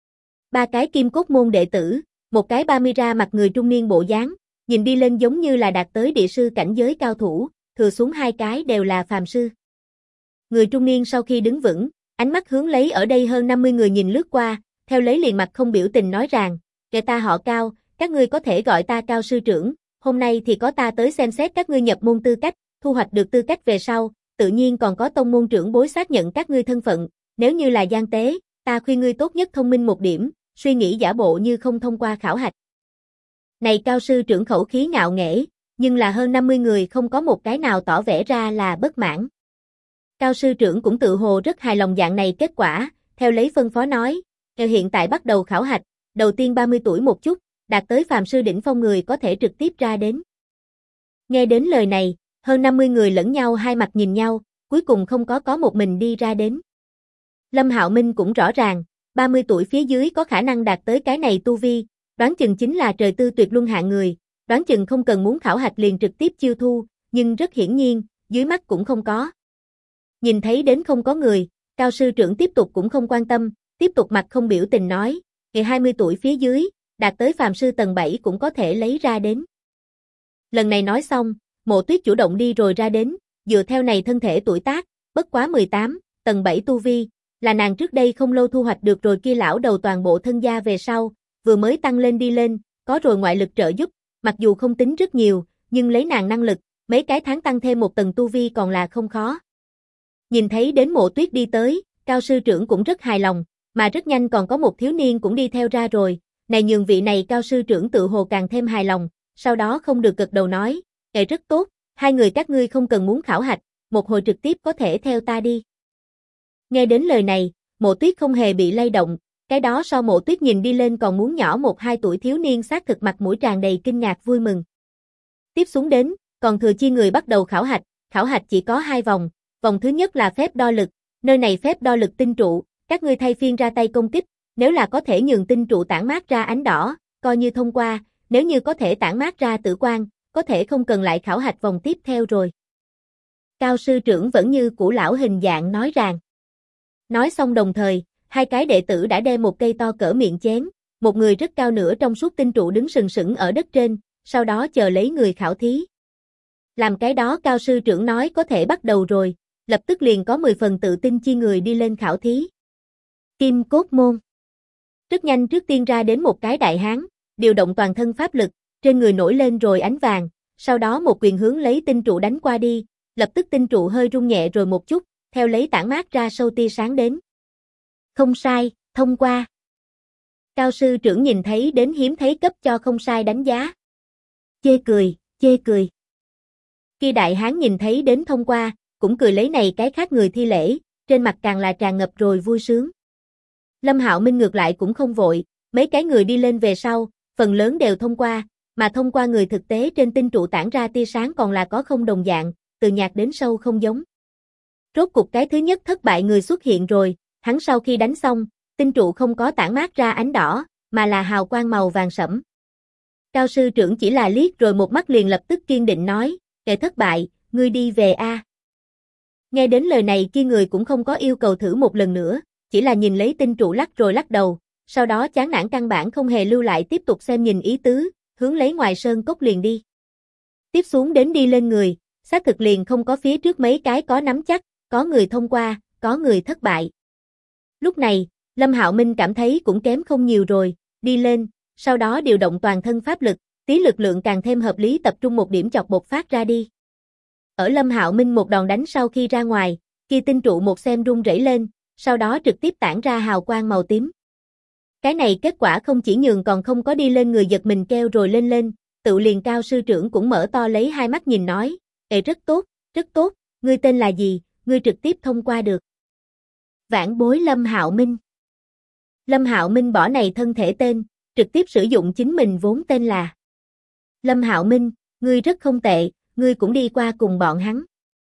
3 cái Kim Cốt môn đệ tử, một cái 30 ra mặt người trung niên bộ dáng, nhìn đi lên giống như là đạt tới địa sư cảnh giới cao thủ, thừa xuống 2 cái đều là phàm sư. Người trung niên sau khi đứng vững, ánh mắt hướng lấy ở đây hơn 50 người nhìn lướt qua, theo lấy liền mặt không biểu tình nói rằng, kẻ ta họ Cao, các ngươi có thể gọi ta Cao sư trưởng, hôm nay thì có ta tới xem xét các ngươi nhập môn tư cách, thu hoạch được tư cách về sau, tự nhiên còn có tông môn trưởng bối xác nhận các ngươi thân phận, nếu như là gian tế, ta khuyên ngươi tốt nhất thông minh một điểm, suy nghĩ giả bộ như không thông qua khảo hạch. Này Cao sư trưởng khẩu khí ngạo nghễ, nhưng là hơn 50 người không có một cái nào tỏ vẻ ra là bất mãn. Cao sư trưởng cũng tự hồ rất hài lòng dạng này kết quả, theo lấy phân phó nói, hiện tại bắt đầu khảo hạch, đầu tiên 30 tuổi một chút, đạt tới phàm sư đỉnh phong người có thể trực tiếp ra đến. Nghe đến lời này, hơn 50 người lẫn nhau hai mặt nhìn nhau, cuối cùng không có một mình đi ra đến. Lâm Hạo Minh cũng rõ ràng, 30 tuổi phía dưới có khả năng đạt tới cái này tu vi, đoán chừng chính là trời tư tuyệt luân hạng người, đoán chừng không cần muốn khảo hạch liền trực tiếp chiêu thu, nhưng rất hiển nhiên, dưới mắt cũng không có. Nhìn thấy đến không có người, Cao sư trưởng tiếp tục cũng không quan tâm, tiếp tục mặt không biểu tình nói, ngày 20 tuổi phía dưới, đạt tới phàm sư tầng 7 cũng có thể lấy ra đến. Lần này nói xong, Mộ Tuyết chủ động đi rồi ra đến, dựa theo này thân thể tuổi tác, bất quá 18, tầng 7 tu vi, là nàng trước đây không lâu thu hoạch được rồi kia lão đầu toàn bộ thân gia về sau, vừa mới tăng lên đi lên, có rồi ngoại lực trợ giúp, mặc dù không tính rất nhiều, nhưng lấy nàng năng lực, mấy cái tháng tăng thêm một tầng tu vi còn là không khó. Nhìn thấy đến Mộ Tuyết đi tới, Cao sư trưởng cũng rất hài lòng, mà rất nhanh còn có một thiếu niên cũng đi theo ra rồi, này nhường vị này Cao sư trưởng tự hồ càng thêm hài lòng, sau đó không được gật đầu nói, rất tốt, hai người các ngươi không cần muốn khảo hạch, một hồi trực tiếp có thể theo ta đi. Nghe đến lời này, Mộ Tuyết không hề bị lay động, cái đó so Mộ Tuyết nhìn đi lên còn muốn nhỏ 1-2 tuổi thiếu niên xác thực mặt mũi tràn đầy kinh ngạc vui mừng. Tiếp xuống đến, còn thừa chi người bắt đầu khảo hạch chỉ có 2 vòng, vòng thứ nhất là phép đo lực, nơi này phép đo lực tinh trụ, các ngươi thay phiên ra tay công kích, nếu là có thể nhường tinh trụ tản mát ra ánh đỏ, coi như thông qua, nếu như có thể tản mát ra tử quang, có thể không cần lại khảo hạch vòng tiếp theo rồi. Cao sư trưởng vẫn như cũ lão hình dạng nói ràng. Nói xong đồng thời, hai cái đệ tử đã đem một cây to cỡ miệng chén, một người rất cao nửa trong suốt tinh trụ đứng sừng sững ở đất trên, sau đó chờ lấy người khảo thí. Làm cái đó Cao sư trưởng nói có thể bắt đầu rồi, lập tức liền có 10 phần tự tin chi người đi lên khảo thí. Kim cốt môn. Rất nhanh trước tiên ra đến một cái đại hán, điều động toàn thân pháp lực, trên người nổi lên rồi ánh vàng, sau đó một quyền hướng lấy tinh trụ đánh qua đi, lập tức tinh trụ hơi rung nhẹ rồi một chút, theo lấy tản mát ra sâu tia sáng đến. Không sai, thông qua. Cao sư trưởng nhìn thấy đến hiếm thấy cấp cho không sai đánh giá. Chê cười, chê cười. Khi đại hán nhìn thấy đến thông qua, cũng cười lấy này cái khác người thi lễ, trên mặt càng là tràn ngập rồi vui sướng. Lâm Hạo Minh ngược lại cũng không vội, mấy cái người đi lên về sau, phần lớn đều thông qua, mà thông qua người thực tế trên tinh trụ tản ra tia sáng còn là có không đồng dạng, từ nhạt đến sâu không giống. Rốt cục cái thứ nhất thất bại người xuất hiện rồi, hắn sau khi đánh xong, tinh trụ không có tản mát ra ánh đỏ, mà là hào quang màu vàng sẫm. Cao sư trưởng chỉ là liếc rồi một mắt liền lập tức kiên định nói, kẻ thất bại, ngươi đi về a. Nghe đến lời này kia người cũng không có yêu cầu thử một lần nữa, chỉ là nhìn lấy tinh trụ lắc rồi lắc đầu, sau đó chán nản căn bản không hề lưu lại tiếp tục xem nhìn ý tứ, hướng lấy ngoài sơn cốc liền đi. Tiếp xuống đến đi lên người, xác thực liền không có phía trước mấy cái có nắm chắc, có người thông qua, có người thất bại. Lúc này, Lâm Hạo Minh cảm thấy cũng kém không nhiều rồi, đi lên, sau đó điều động toàn thân pháp lực, tí lực lượng càng thêm hợp lý tập trung một điểm chọc bộc phát ra đi. Ở Lâm Hạo Minh một đòn đánh sau khi ra ngoài, kia tinh trụ một xem rung rẩy lên, sau đó trực tiếp tản ra hào quang màu tím. Cái này kết quả không chỉ nhường còn không có đi lên người giật mình kêu rồi lên, tự liền Cao sư trưởng cũng mở to lấy hai mắt nhìn nói, rất tốt, ngươi tên là gì, ngươi trực tiếp thông qua được. Vãn bối Lâm Hạo Minh. Lâm Hạo Minh bỏ này thân thể tên, trực tiếp sử dụng chính mình vốn tên là. Lâm Hạo Minh, ngươi rất không tệ, ngươi cũng đi qua cùng bọn hắn.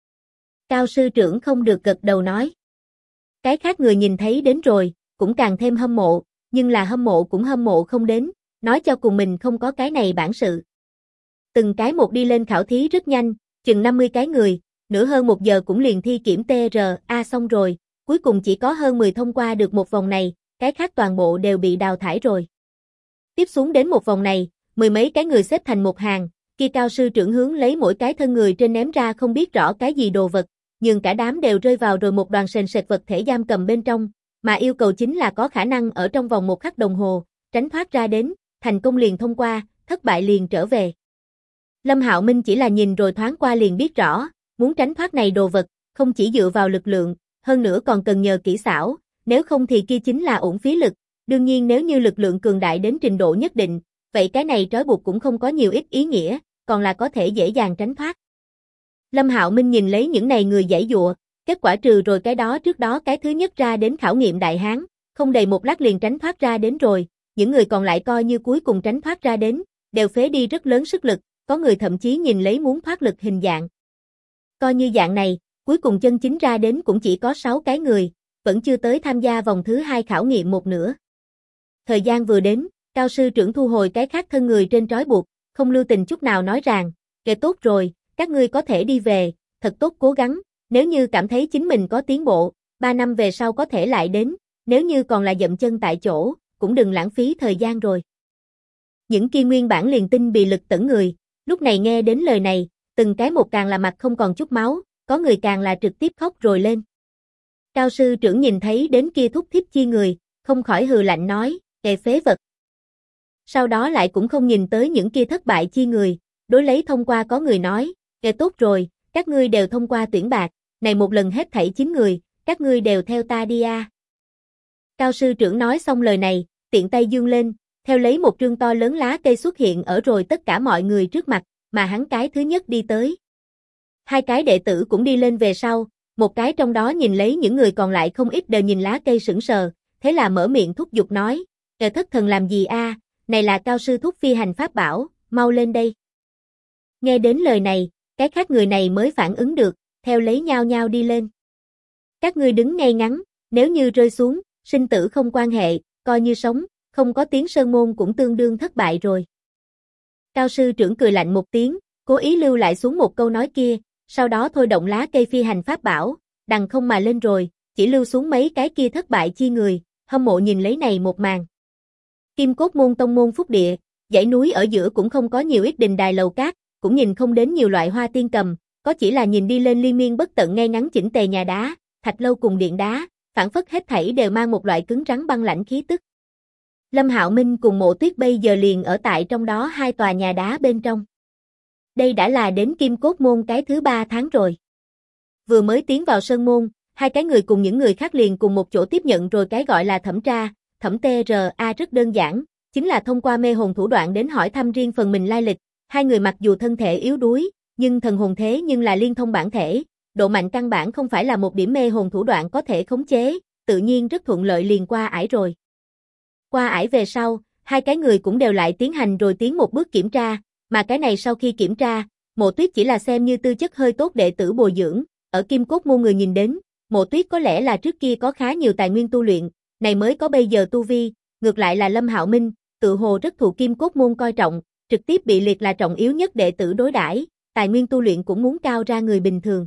Cao sư trưởng không được gật đầu nói. Cái khác người nhìn thấy đến rồi, cũng càng thêm hâm mộ, nhưng là hâm mộ cũng hâm mộ không đến, nói cho cùng mình không có cái này bản sự. Từng cái một đi lên khảo thí rất nhanh, chừng 50 cái người, nửa hơn 1 giờ cũng liền thi kiểm TRA xong rồi, cuối cùng chỉ có hơn 10 thông qua được một vòng này, cái khác toàn bộ đều bị đào thải rồi. Tiếp xuống đến một vòng này, 10 mấy cái người xếp thành một hàng, kia Cao sư trưởng hướng lấy mỗi cái thân người trên ném ra không biết rõ cái gì đồ vật, nhưng cả đám đều rơi vào rồi một đoàn sền sệt vật thể giam cầm bên trong, mà yêu cầu chính là có khả năng ở trong vòng 1 khắc đồng hồ, tránh thoát ra đến, thành công liền thông qua, thất bại liền trở về. Lâm Hạo Minh chỉ là nhìn rồi thoáng qua liền biết rõ, muốn tránh thoát này đồ vật, không chỉ dựa vào lực lượng, hơn nữa còn cần nhờ kỹ xảo, nếu không thì kia chính là uổng phí lực, đương nhiên nếu như lực lượng cường đại đến trình độ nhất định, vậy cái này trói buộc cũng không có nhiều ít ý nghĩa, còn là có thể dễ dàng tránh thoát. Lâm Hạo Minh nhìn lấy những này người giãy giụa, kết quả trừ rồi cái đó trước đó cái thứ nhất ra đến khảo nghiệm đại hán, không đầy một lát liền tránh thoát ra đến rồi, những người còn lại coi như cuối cùng tránh thoát ra đến, đều phế đi rất lớn sức lực, có người thậm chí nhìn lấy muốn thoát lực hình dạng. Coi như dạng này, cuối cùng chân chính ra đến cũng chỉ có 6 cái người, vẫn chưa tới tham gia vòng thứ 2 khảo nghiệm một nửa. Thời gian vừa đến, Cao sư trưởng thu hồi cái khác thân người trên trói buộc, không lưu tình chút nào nói rằng, tốt rồi, các ngươi có thể đi về, thật tốt cố gắng, nếu như cảm thấy chính mình có tiến bộ, 3 năm về sau có thể lại đến, nếu như còn là dậm chân tại chỗ, cũng đừng lãng phí thời gian rồi. Những kia nguyên bản liền tin bị lực tẩn người, lúc này nghe đến lời này, từng cái một càng là mặt không còn chút máu, có người càng là trực tiếp khóc rồi lên. Cao sư trưởng nhìn thấy đến kia thúc thiếp chi người, không khỏi hừ lạnh nói, phế vật. Sau đó lại cũng không nhìn tới những kia thất bại chi người, đối lấy thông qua có người nói, tốt rồi, các ngươi đều thông qua tuyển bạc, này một lần hết thảy 9 người, các ngươi đều theo ta đi a. Cao sư trưởng nói xong lời này, tiện tay giương lên, theo lấy một trương to lớn lá cây xuất hiện ở rồi tất cả mọi người trước mặt, mà hắn cái thứ nhất đi tới. Hai cái đệ tử cũng đi lên về sau, một cái trong đó nhìn lấy những người còn lại không ít đều nhìn lá cây sững sờ, thế là mở miệng thúc giục nói, thất thần làm gì a, này là Cao sư thúc phi hành pháp bảo, mau lên đây. Nghe đến lời này, cái khác người này mới phản ứng được, theo lấy nhao nhao đi lên. Các ngươi đứng ngay ngắn, nếu như rơi xuống, sinh tử không quan hệ, coi như sống, không có tiếng sơn môn cũng tương đương thất bại rồi. Cao sư trưởng cười lạnh một tiếng, cố ý lưu lại xuống một câu nói kia, sau đó thôi động lá cây phi hành pháp bảo, đằng không mà lên rồi, chỉ lưu xuống mấy cái kia thất bại chi người, hâm mộ nhìn lấy này một màn. Kim Cốt môn tông môn phúc địa, dãy núi ở giữa cũng không có nhiều ít đình đài lầu cát, cũng nhìn không đến nhiều loại hoa tiên cầm, có chỉ là nhìn đi lên liên miên bất tận ngay ngắn chỉnh tề nhà đá, thạch lâu cùng điện đá, phản phất hết thảy đều mang một loại cứng rắn băng lãnh khí tức. Lâm Hạo Minh cùng Mộ Tuyết bây giờ liền ở tại trong đó hai tòa nhà đá bên trong. Đây đã là đến Kim Cốt môn cái thứ 3 tháng rồi. Vừa mới tiến vào sơn môn, hai cái người cùng những người khác liền cùng một chỗ tiếp nhận rồi cái gọi là thẩm tra, thẩm TRA rất đơn giản, chính là thông qua mê hồn thủ đoạn đến hỏi thăm riêng phần mình lai lịch. Hai người mặc dù thân thể yếu đuối, nhưng thần hồn thế nhưng là liên thông bản thể, độ mạnh căn bản không phải là một điểm mê hồn thủ đoạn có thể khống chế, tự nhiên rất thuận lợi liền qua ải rồi. Qua ải về sau, hai cái người cũng đều lại tiến hành rồi tiến một bước kiểm tra, mà cái này sau khi kiểm tra, Mộ Tuyết chỉ là xem như tư chất hơi tốt đệ tử bồi dưỡng, ở Kim Cốt môn người nhìn đến, Mộ Tuyết có lẽ là trước kia có khá nhiều tài nguyên tu luyện, này mới có bây giờ tu vi, ngược lại là Lâm Hạo Minh, tự hồ rất thụ Kim Cốt môn coi trọng, trực tiếp bị liệt là trọng yếu nhất đệ tử đối đãi, tài nguyên tu luyện cũng muốn cao ra người bình thường.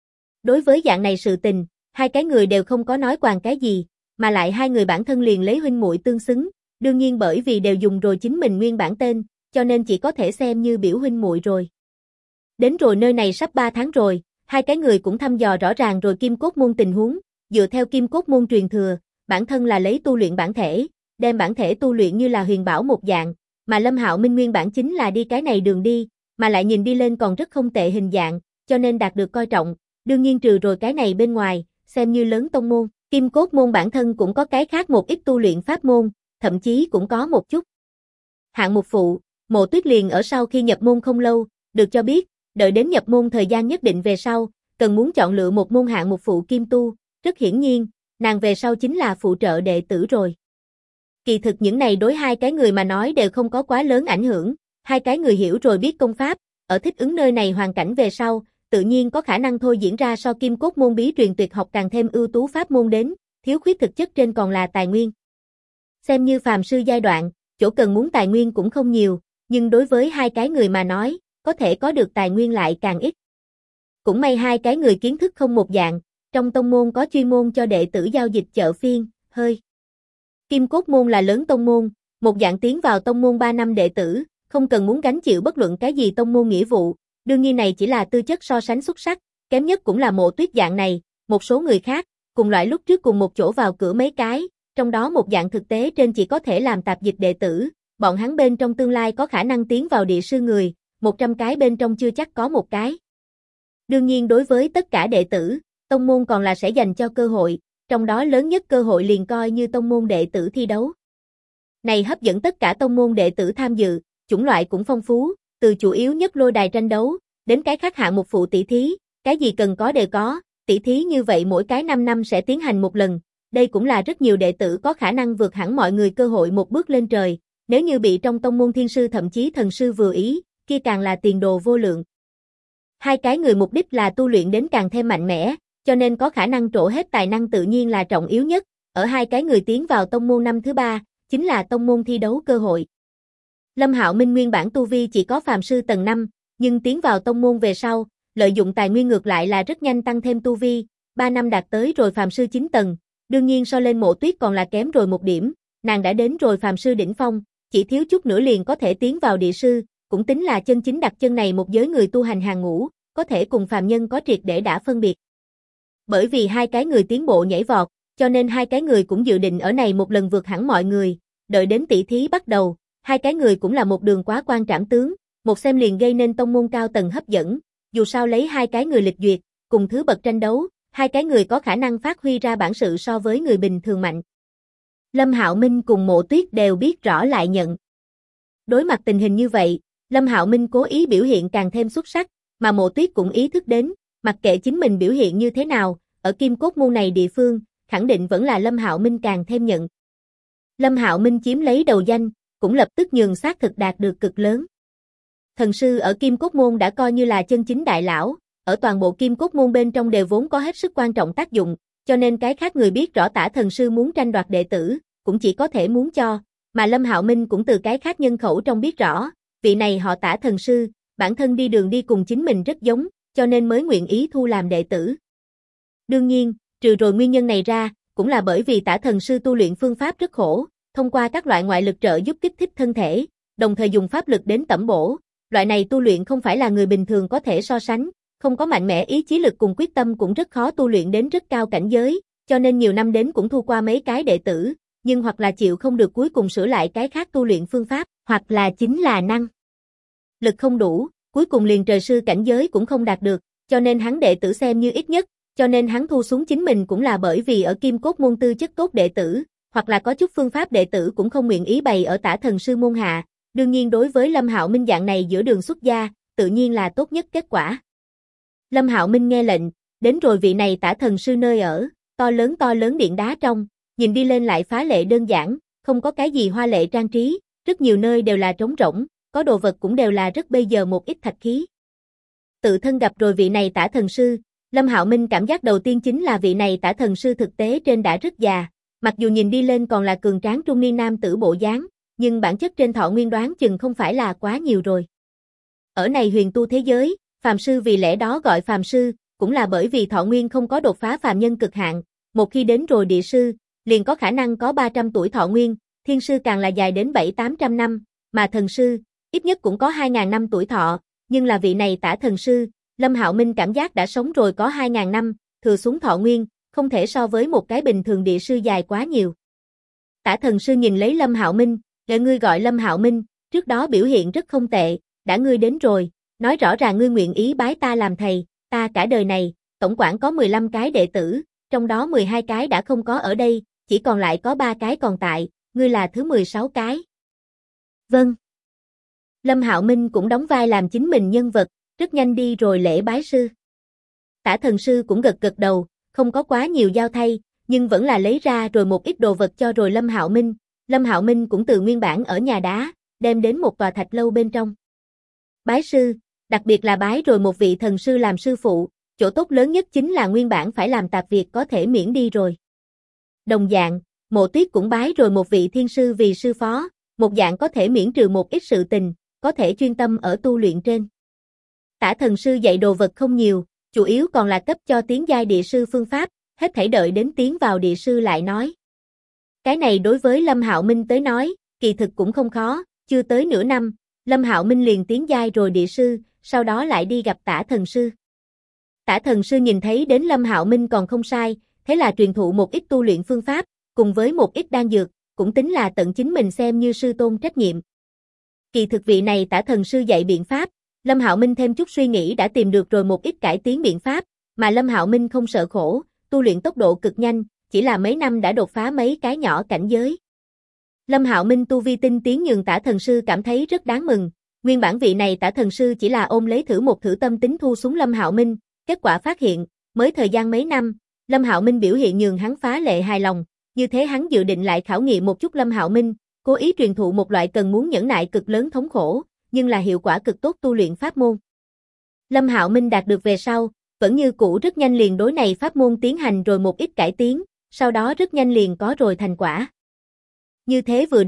Đối với dạng này sự tình, hai cái người đều không có nói quàng cái gì, mà lại hai người bản thân liền lấy huynh muội tương xứng, đương nhiên bởi vì đều dùng rồi chính mình nguyên bản tên, cho nên chỉ có thể xem như biểu huynh muội rồi. Đến rồi nơi này sắp 3 tháng rồi, hai cái người cũng thăm dò rõ ràng rồi Kim Cốt môn tình huống, dựa theo Kim Cốt môn truyền thừa, bản thân là lấy tu luyện bản thể, đem bản thể tu luyện như là huyền bảo một dạng, mà Lâm Hạo Minh nguyên bản chính là đi cái này đường đi, mà lại nhìn đi lên còn rất không tệ hình dạng, cho nên đạt được coi trọng, đương nhiên trừ rồi cái này bên ngoài, xem như lớn tông môn, Kim Cốt môn bản thân cũng có cái khác một ít tu luyện pháp môn, thậm chí cũng có một chút. Hạng mục phụ, Mộ Tuyết liền ở sau khi nhập môn không lâu, được cho biết, đợi đến nhập môn thời gian nhất định về sau, cần muốn chọn lựa một môn hạng mục phụ kim tu, rất hiển nhiên, nàng về sau chính là phụ trợ đệ tử rồi. Kỳ thực những này đối hai cái người mà nói đều không có quá lớn ảnh hưởng, hai cái người hiểu rồi biết công pháp, ở thích ứng nơi này hoàn cảnh về sau, tự nhiên có khả năng thôi diễn ra so Kim Cốt môn bí truyền tuyệt học càng thêm ưu tú pháp môn đến, thiếu khuyết thực chất trên còn là tài nguyên. Xem như phàm sư giai đoạn, chỗ cần muốn tài nguyên cũng không nhiều, nhưng đối với hai cái người mà nói, có thể có được tài nguyên lại càng ít. Cũng may hai cái người kiến thức không một dạng, trong tông môn có chuyên môn cho đệ tử giao dịch chợ phiên, hơi. Kim Cốt môn là lớn tông môn, một dạng tiến vào tông môn 3 năm đệ tử, không cần muốn gánh chịu bất luận cái gì tông môn nghĩa vụ, đương nhiên này chỉ là tư chất so sánh xuất sắc, kém nhất cũng là Mộ Tuyết dạng này, một số người khác, cùng loại lúc trước cùng một chỗ vào cửa mấy cái, trong đó một dạng thực tế trên chỉ có thể làm tạp dịch đệ tử, bọn hắn bên trong tương lai có khả năng tiến vào địa sư người, 100 cái bên trong chưa chắc có một cái. Đương nhiên đối với tất cả đệ tử, tông môn còn là sẽ dành cho cơ hội, trong đó lớn nhất cơ hội liền coi như tông môn đệ tử thi đấu. Này hấp dẫn tất cả tông môn đệ tử tham dự, chủng loại cũng phong phú, từ chủ yếu nhất lôi đài tranh đấu, đến cái khác hạng mục phụ tỷ thí, cái gì cần có đều có, tỷ thí như vậy mỗi cái 5 năm sẽ tiến hành một lần, đây cũng là rất nhiều đệ tử có khả năng vượt hẳn mọi người cơ hội một bước lên trời, nếu như bị trong tông môn thiên sư thậm chí thần sư vừa ý, kia càng là tiền đồ vô lượng. Hai cái người mục đích là tu luyện đến càng thêm mạnh mẽ, cho nên có khả năng trổ hết tài năng tự nhiên là trọng yếu nhất, ở hai cái người tiến vào tông môn năm thứ 3, chính là tông môn thi đấu cơ hội. Lâm Hạo Minh nguyên bản tu vi chỉ có phàm sư tầng 5, nhưng tiến vào tông môn về sau, lợi dụng tài nguyên ngược lại là rất nhanh tăng thêm tu vi, 3 năm đạt tới rồi phàm sư 9 tầng, đương nhiên so lên Mộ Tuyết còn là kém rồi một điểm, nàng đã đến rồi phàm sư đỉnh phong, chỉ thiếu chút nữa liền có thể tiến vào địa sư, cũng tính là chân chính đặt chân này một giới người tu hành hàng ngũ, có thể cùng phàm nhân có triệt để đã phân biệt. Bởi vì hai cái người tiến bộ nhảy vọt, cho nên hai cái người cũng dự định ở này một lần vượt hẳn mọi người, đợi đến tỷ thí bắt đầu, hai cái người cũng là một đường quá quan trảm tướng, một xem liền gây nên tông môn cao tầng hấp dẫn, dù sao lấy hai cái người lịch duyệt, cùng thứ bậc tranh đấu, hai cái người có khả năng phát huy ra bản sự so với người bình thường mạnh. Lâm Hạo Minh cùng Mộ Tuyết đều biết rõ lại nhận. Đối mặt tình hình như vậy, Lâm Hạo Minh cố ý biểu hiện càng thêm xuất sắc, mà Mộ Tuyết cũng ý thức đến, mặc kệ chính mình biểu hiện như thế nào, ở Kim Cốt môn này địa phương, khẳng định vẫn là Lâm Hạo Minh càng thêm nhận. Lâm Hạo Minh chiếm lấy đầu danh, cũng lập tức nhường xác thực đạt được cực lớn. Thần sư ở Kim Cốt môn đã coi như là chân chính đại lão, ở toàn bộ Kim Cốt môn bên trong đều vốn có hết sức quan trọng tác dụng, cho nên cái khác người biết rõ Tả thần sư muốn tranh đoạt đệ tử, cũng chỉ có thể muốn cho, mà Lâm Hạo Minh cũng từ cái khác nhân khẩu trong biết rõ, vị này họ Tả thần sư, bản thân đi đường đi cùng chính mình rất giống, cho nên mới nguyện ý thu làm đệ tử. Đương nhiên, trừ rồi nguyên nhân này ra, cũng là bởi vì Tả thần sư tu luyện phương pháp rất khổ, thông qua các loại ngoại lực trợ giúp kích thích thân thể, đồng thời dùng pháp lực đến tẩm bổ, loại này tu luyện không phải là người bình thường có thể so sánh, không có mạnh mẽ ý chí lực cùng quyết tâm cũng rất khó tu luyện đến rất cao cảnh giới, cho nên nhiều năm đến cũng thu qua mấy cái đệ tử, nhưng hoặc là chịu không được cuối cùng sửa lại cái khác tu luyện phương pháp, hoặc là chính là năng lực không đủ, cuối cùng liền trời sư cảnh giới cũng không đạt được, cho nên hắn đệ tử xem như ít nhất, cho nên hắn thu xuống chính mình cũng là bởi vì ở Kim Cốt môn tư chất tốt đệ tử, hoặc là có chút phương pháp đệ tử cũng không nguyện ý bày ở Tả thần sư môn hạ, đương nhiên đối với Lâm Hạo Minh dạng này giữa đường xuất gia, tự nhiên là tốt nhất kết quả. Lâm Hạo Minh nghe lệnh, đến rồi vị này Tả thần sư nơi ở, to lớn điện đá trong, nhìn đi lên lại phá lệ đơn giản, không có cái gì hoa lệ trang trí, rất nhiều nơi đều là trống rỗng, có đồ vật cũng đều là rất bây giờ một ít thạch khí. Tự thân gặp rồi vị này Tả thần sư, Lâm Hạo Minh cảm giác đầu tiên chính là vị này Tả thần sư thực tế trên đã rất già, mặc dù nhìn đi lên còn là cường tráng trung niên nam tử bộ dáng, nhưng bản chất trên thọ nguyên đoán chừng không phải là quá nhiều rồi. Ở này huyền tu thế giới, phàm sư vì lẽ đó gọi phàm sư, cũng là bởi vì thọ nguyên không có đột phá phàm nhân cực hạn, một khi đến rồi địa sư, liền có khả năng có 300 tuổi thọ nguyên, thiên sư càng là dài đến 700-800 năm, mà thần sư, ít nhất cũng có 2.000 năm tuổi thọ, nhưng là vị này Tả thần sư, Lâm Hạo Minh cảm giác đã sống rồi có 2.000 năm, thừa xuống thọ nguyên, không thể so với một cái bình thường địa sư dài quá nhiều. Tả thần sư nhìn lấy Lâm Hạo Minh, ngươi gọi Lâm Hạo Minh, trước đó biểu hiện rất không tệ, đã ngươi đến rồi, nói rõ ràng ngươi nguyện ý bái ta làm thầy, ta cả đời này, tổng quản có 15 cái đệ tử, trong đó 12 cái đã không có ở đây, chỉ còn lại có 3 cái còn tại, ngươi là thứ 16 cái. Vâng. Lâm Hạo Minh cũng đóng vai làm chính mình nhân vật, rất nhanh đi rồi lễ bái sư. Tả thần sư cũng gật gật đầu, không có quá nhiều giao thay, nhưng vẫn là lấy ra rồi một ít đồ vật cho rồi Lâm Hạo Minh. Lâm Hạo Minh cũng từ nguyên bản ở nhà đá, đem đến một tòa thạch lâu bên trong. Bái sư, đặc biệt là bái rồi một vị thần sư làm sư phụ, chỗ tốt lớn nhất chính là nguyên bản phải làm tạp việc có thể miễn đi rồi. Đồng dạng, Mộ Tuyết cũng bái rồi một vị thiên sư vì sư phó, một dạng có thể miễn trừ một ít sự tình, có thể chuyên tâm ở tu luyện trên. Tả thần sư dạy đồ vật không nhiều, chủ yếu còn là cấp cho tiến giai địa sư phương pháp, hết thảy đợi đến tiến vào địa sư lại nói. Cái này đối với Lâm Hạo Minh tới nói, kỳ thực cũng không khó, chưa tới nửa năm, Lâm Hạo Minh liền tiến giai rồi địa sư, sau đó lại đi gặp Tả thần sư. Tả thần sư nhìn thấy đến Lâm Hạo Minh còn không sai, thế là truyền thụ một ít tu luyện phương pháp, cùng với một ít đan dược, cũng tính là tận chính mình xem như sư tôn trách nhiệm. Kỳ thực vị này Tả thần sư dạy biện pháp, Lâm Hạo Minh thêm chút suy nghĩ đã tìm được rồi một ít cải tiến biện pháp, mà Lâm Hạo Minh không sợ khổ, tu luyện tốc độ cực nhanh, chỉ là mấy năm đã đột phá mấy cái nhỏ cảnh giới. Lâm Hạo Minh tu vi tinh tiến nhường Tả thần sư cảm thấy rất đáng mừng, nguyên bản vị này Tả thần sư chỉ là ôm lấy thử một thử tâm tính thu xuống Lâm Hạo Minh, kết quả phát hiện, mới thời gian mấy năm, Lâm Hạo Minh biểu hiện nhường hắn phá lệ hài lòng, như thế hắn dự định lại khảo nghiệm một chút Lâm Hạo Minh, cố ý truyền thụ một loại cần muốn nhẫn nại cực lớn thống khổ, nhưng là hiệu quả cực tốt tu luyện pháp môn. Lâm Hạo Minh đạt được về sau, vẫn như cũ rất nhanh liền đối này pháp môn tiến hành rồi một ít cải tiến, sau đó rất nhanh liền có rồi thành quả. Như thế vừa đến,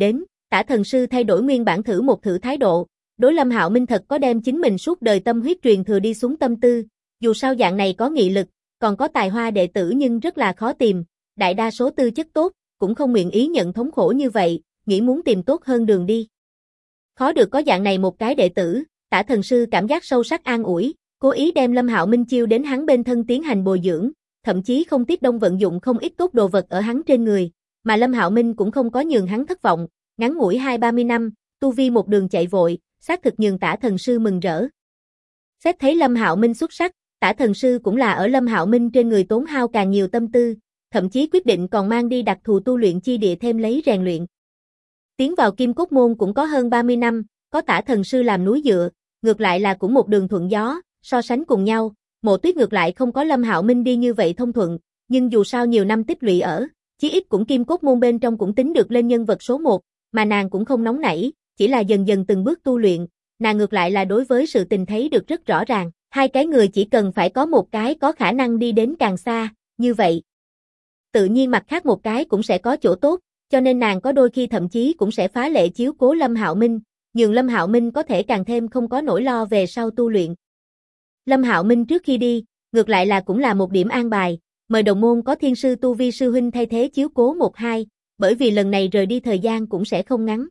Tả thần sư thay đổi nguyên bản thử một thử thái độ, đối Lâm Hạo Minh thật có đem chính mình suốt đời tâm huyết truyền thừa đi xuống tâm tư, dù sao dạng này có nghị lực, còn có tài hoa đệ tử nhưng rất là khó tìm, đại đa số tư chất tốt, cũng không nguyện ý nhận thống khổ như vậy, nghĩ muốn tìm tốt hơn đường đi. Khó được có dạng này một cái đệ tử, Tả thần sư cảm giác sâu sắc an ủi, cố ý đem Lâm Hạo Minh chiêu đến hắn bên thân tiến hành bồi dưỡng, thậm chí không tiếc đông vận dụng không ít tốt đồ vật ở hắn trên người, mà Lâm Hạo Minh cũng không có nhường hắn thất vọng, ngắn ngủi 20-30 năm, tu vi một đường chạy vội, xác thực nhường Tả thần sư mừng rỡ. Xét thấy Lâm Hạo Minh xuất sắc, Tả thần sư cũng là ở Lâm Hạo Minh trên người tốn hao càng nhiều tâm tư, thậm chí quyết định còn mang đi đặc thù tu luyện chi địa thêm lấy rèn luyện. Tiến vào Kim Cốt môn cũng có hơn 30 năm, có Tả thần sư làm núi dựa, ngược lại là cũng một đường thuận gió, so sánh cùng nhau, Mộ Tuyết ngược lại không có Lâm Hạo Minh đi như vậy thông thuận, nhưng dù sao nhiều năm tích lũy ở, chí ít cũng Kim Cốt môn bên trong cũng tính được lên nhân vật số 1, mà nàng cũng không nóng nảy, chỉ là dần dần từng bước tu luyện, nàng ngược lại là đối với sự tình thấy được rất rõ ràng, hai cái người chỉ cần phải có một cái có khả năng đi đến càng xa, như vậy. Tự nhiên mặt khác một cái cũng sẽ có chỗ tốt, cho nên nàng có đôi khi thậm chí cũng sẽ phá lệ chiếu cố Lâm Hạo Minh, nhường Lâm Hạo Minh có thể càng thêm không có nỗi lo về sau tu luyện. Lâm Hạo Minh trước khi đi, ngược lại là cũng là một điểm an bài, mời đồng môn có thiên sư tu vi sư huynh thay thế chiếu cố 1-2, bởi vì lần này rời đi thời gian cũng sẽ không ngắn.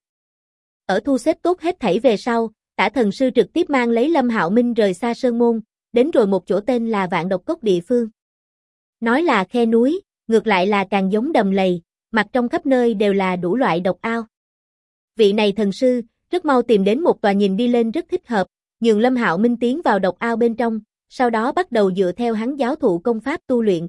Ở thu xếp tốt hết thảy về sau, Tả thần sư trực tiếp mang lấy Lâm Hạo Minh rời xa sơn môn, đến rồi một chỗ tên là Vạn Độc Cốc địa phương. Nói là khe núi, ngược lại là càng giống đầm lầy, mặt trong khắp nơi đều là đủ loại độc ao. Vị này thần sư, rất mau tìm đến một tòa nhìn đi lên rất thích hợp, nhường Lâm Hạo Minh tiến vào độc ao bên trong, sau đó bắt đầu dựa theo hắn giáo thụ công pháp tu luyện.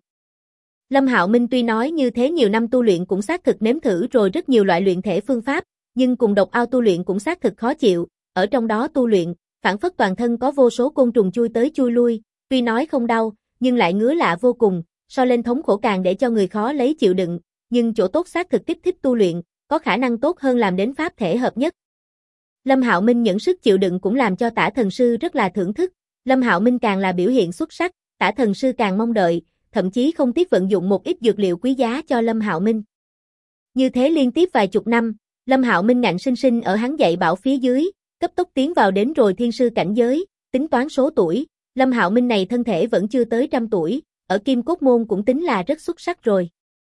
Lâm Hạo Minh tuy nói như thế nhiều năm tu luyện cũng xác thực nếm thử rồi rất nhiều loại luyện thể phương pháp, nhưng cùng độc ao tu luyện cũng xác thực khó chịu, ở trong đó tu luyện, phản phất toàn thân có vô số côn trùng chui tới chui lui, tuy nói không đau, nhưng lại ngứa lạ vô cùng, so lên thống khổ càng để cho người khó lấy chịu đựng, nhưng chỗ tốt xác thực kích thích tu luyện, có khả năng tốt hơn làm đến pháp thể hợp nhất. Lâm Hạo Minh những sức chịu đựng cũng làm cho Tả thần sư rất là thưởng thức, Lâm Hạo Minh càng là biểu hiện xuất sắc, Tả thần sư càng mong đợi, thậm chí không tiếc vận dụng một ít dược liệu quý giá cho Lâm Hạo Minh. Như thế liên tiếp vài chục năm, Lâm Hạo Minh ngạnh sinh sinh ở hắn dạy bảo phía dưới, cấp tốc tiến vào đến rồi thiên sư cảnh giới, tính toán số tuổi, Lâm Hạo Minh này thân thể vẫn chưa tới 100 tuổi, ở Kim Cốt môn cũng tính là rất xuất sắc rồi.